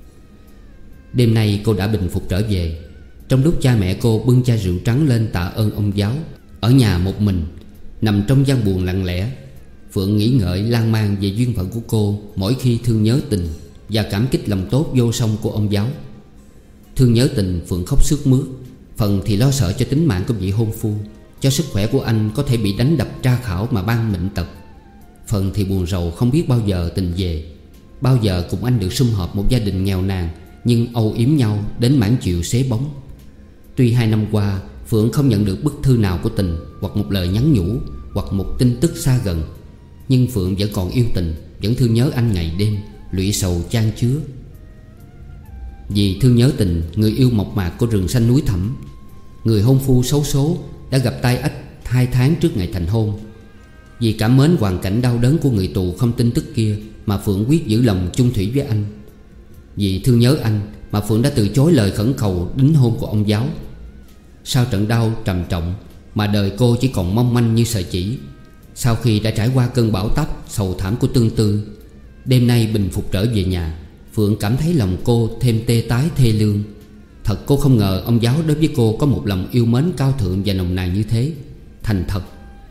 Đêm nay cô đã bình phục trở về. Trong lúc cha mẹ cô bưng chai rượu trắng lên tạ ơn ông giáo, ở nhà một mình nằm trong gian buồn lặng lẽ, Phượng nghĩ ngợi lan man về duyên phận của cô mỗi khi thương nhớ Tình và cảm kích lòng tốt vô song của ông giáo. Thương nhớ Tình, Phượng khóc sướt mướt. Phần thì lo sợ cho tính mạng của vị hôn phu, cho sức khỏe của anh có thể bị đánh đập tra khảo mà ban bệnh tật. Phần thì buồn rầu không biết bao giờ Tình về, bao giờ cùng anh được sum họp một gia đình nghèo nàn nhưng âu yếm nhau đến mãn chiều xế bóng. Tuy 2 năm qua Phượng không nhận được bức thư nào của Tình, hoặc một lời nhắn nhủ, hoặc một tin tức xa gần, nhưng Phượng vẫn còn yêu Tình, vẫn thương nhớ anh ngày đêm, lụy sầu chan chứa. Vì thương nhớ Tình, người yêu mộc mạc của rừng xanh núi thẳm, người hôn phu xấu số đã gặp tai ách 2 tháng trước ngày thành hôn. Vì cảm mến hoàn cảnh đau đớn của người tù không tin tức kia mà Phượng quyết giữ lòng chung thủy với anh. Vì thương nhớ anh mà Phượng đã từ chối lời khẩn cầu đính hôn của ông giáo. Sau trận đau trầm trọng mà đời cô chỉ còn mong manh như sợi chỉ, sau khi đã trải qua cơn bão táp sầu thảm của tương tư, đêm nay bình phục trở về nhà, Phượng cảm thấy lòng cô thêm tê tái thê lương. Thật cô không ngờ ông giáo đối với cô có một lòng yêu mến cao thượng và nồng nàn như thế, thành thật.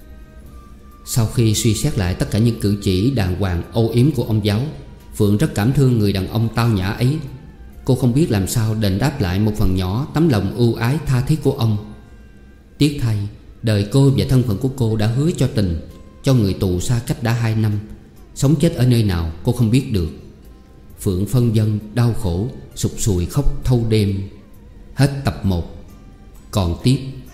Sau khi suy xét lại tất cả những cử chỉ đàng hoàng âu yếm của ông giáo, Phượng rất cảm thương người đàn ông tao nhã ấy. Cô không biết làm sao đền đáp lại một phần nhỏ tấm lòng ưu ái tha thiết của ông. Tiếc thay, đời cô và thân phận của cô đã hứa cho Tình, cho người tù xa cách đã 2 năm. Sống chết ở nơi nào cô không biết được. Phượng phân vân, đau khổ, sụt sùi khóc thâu đêm. Hết tập 1. Còn tiếp.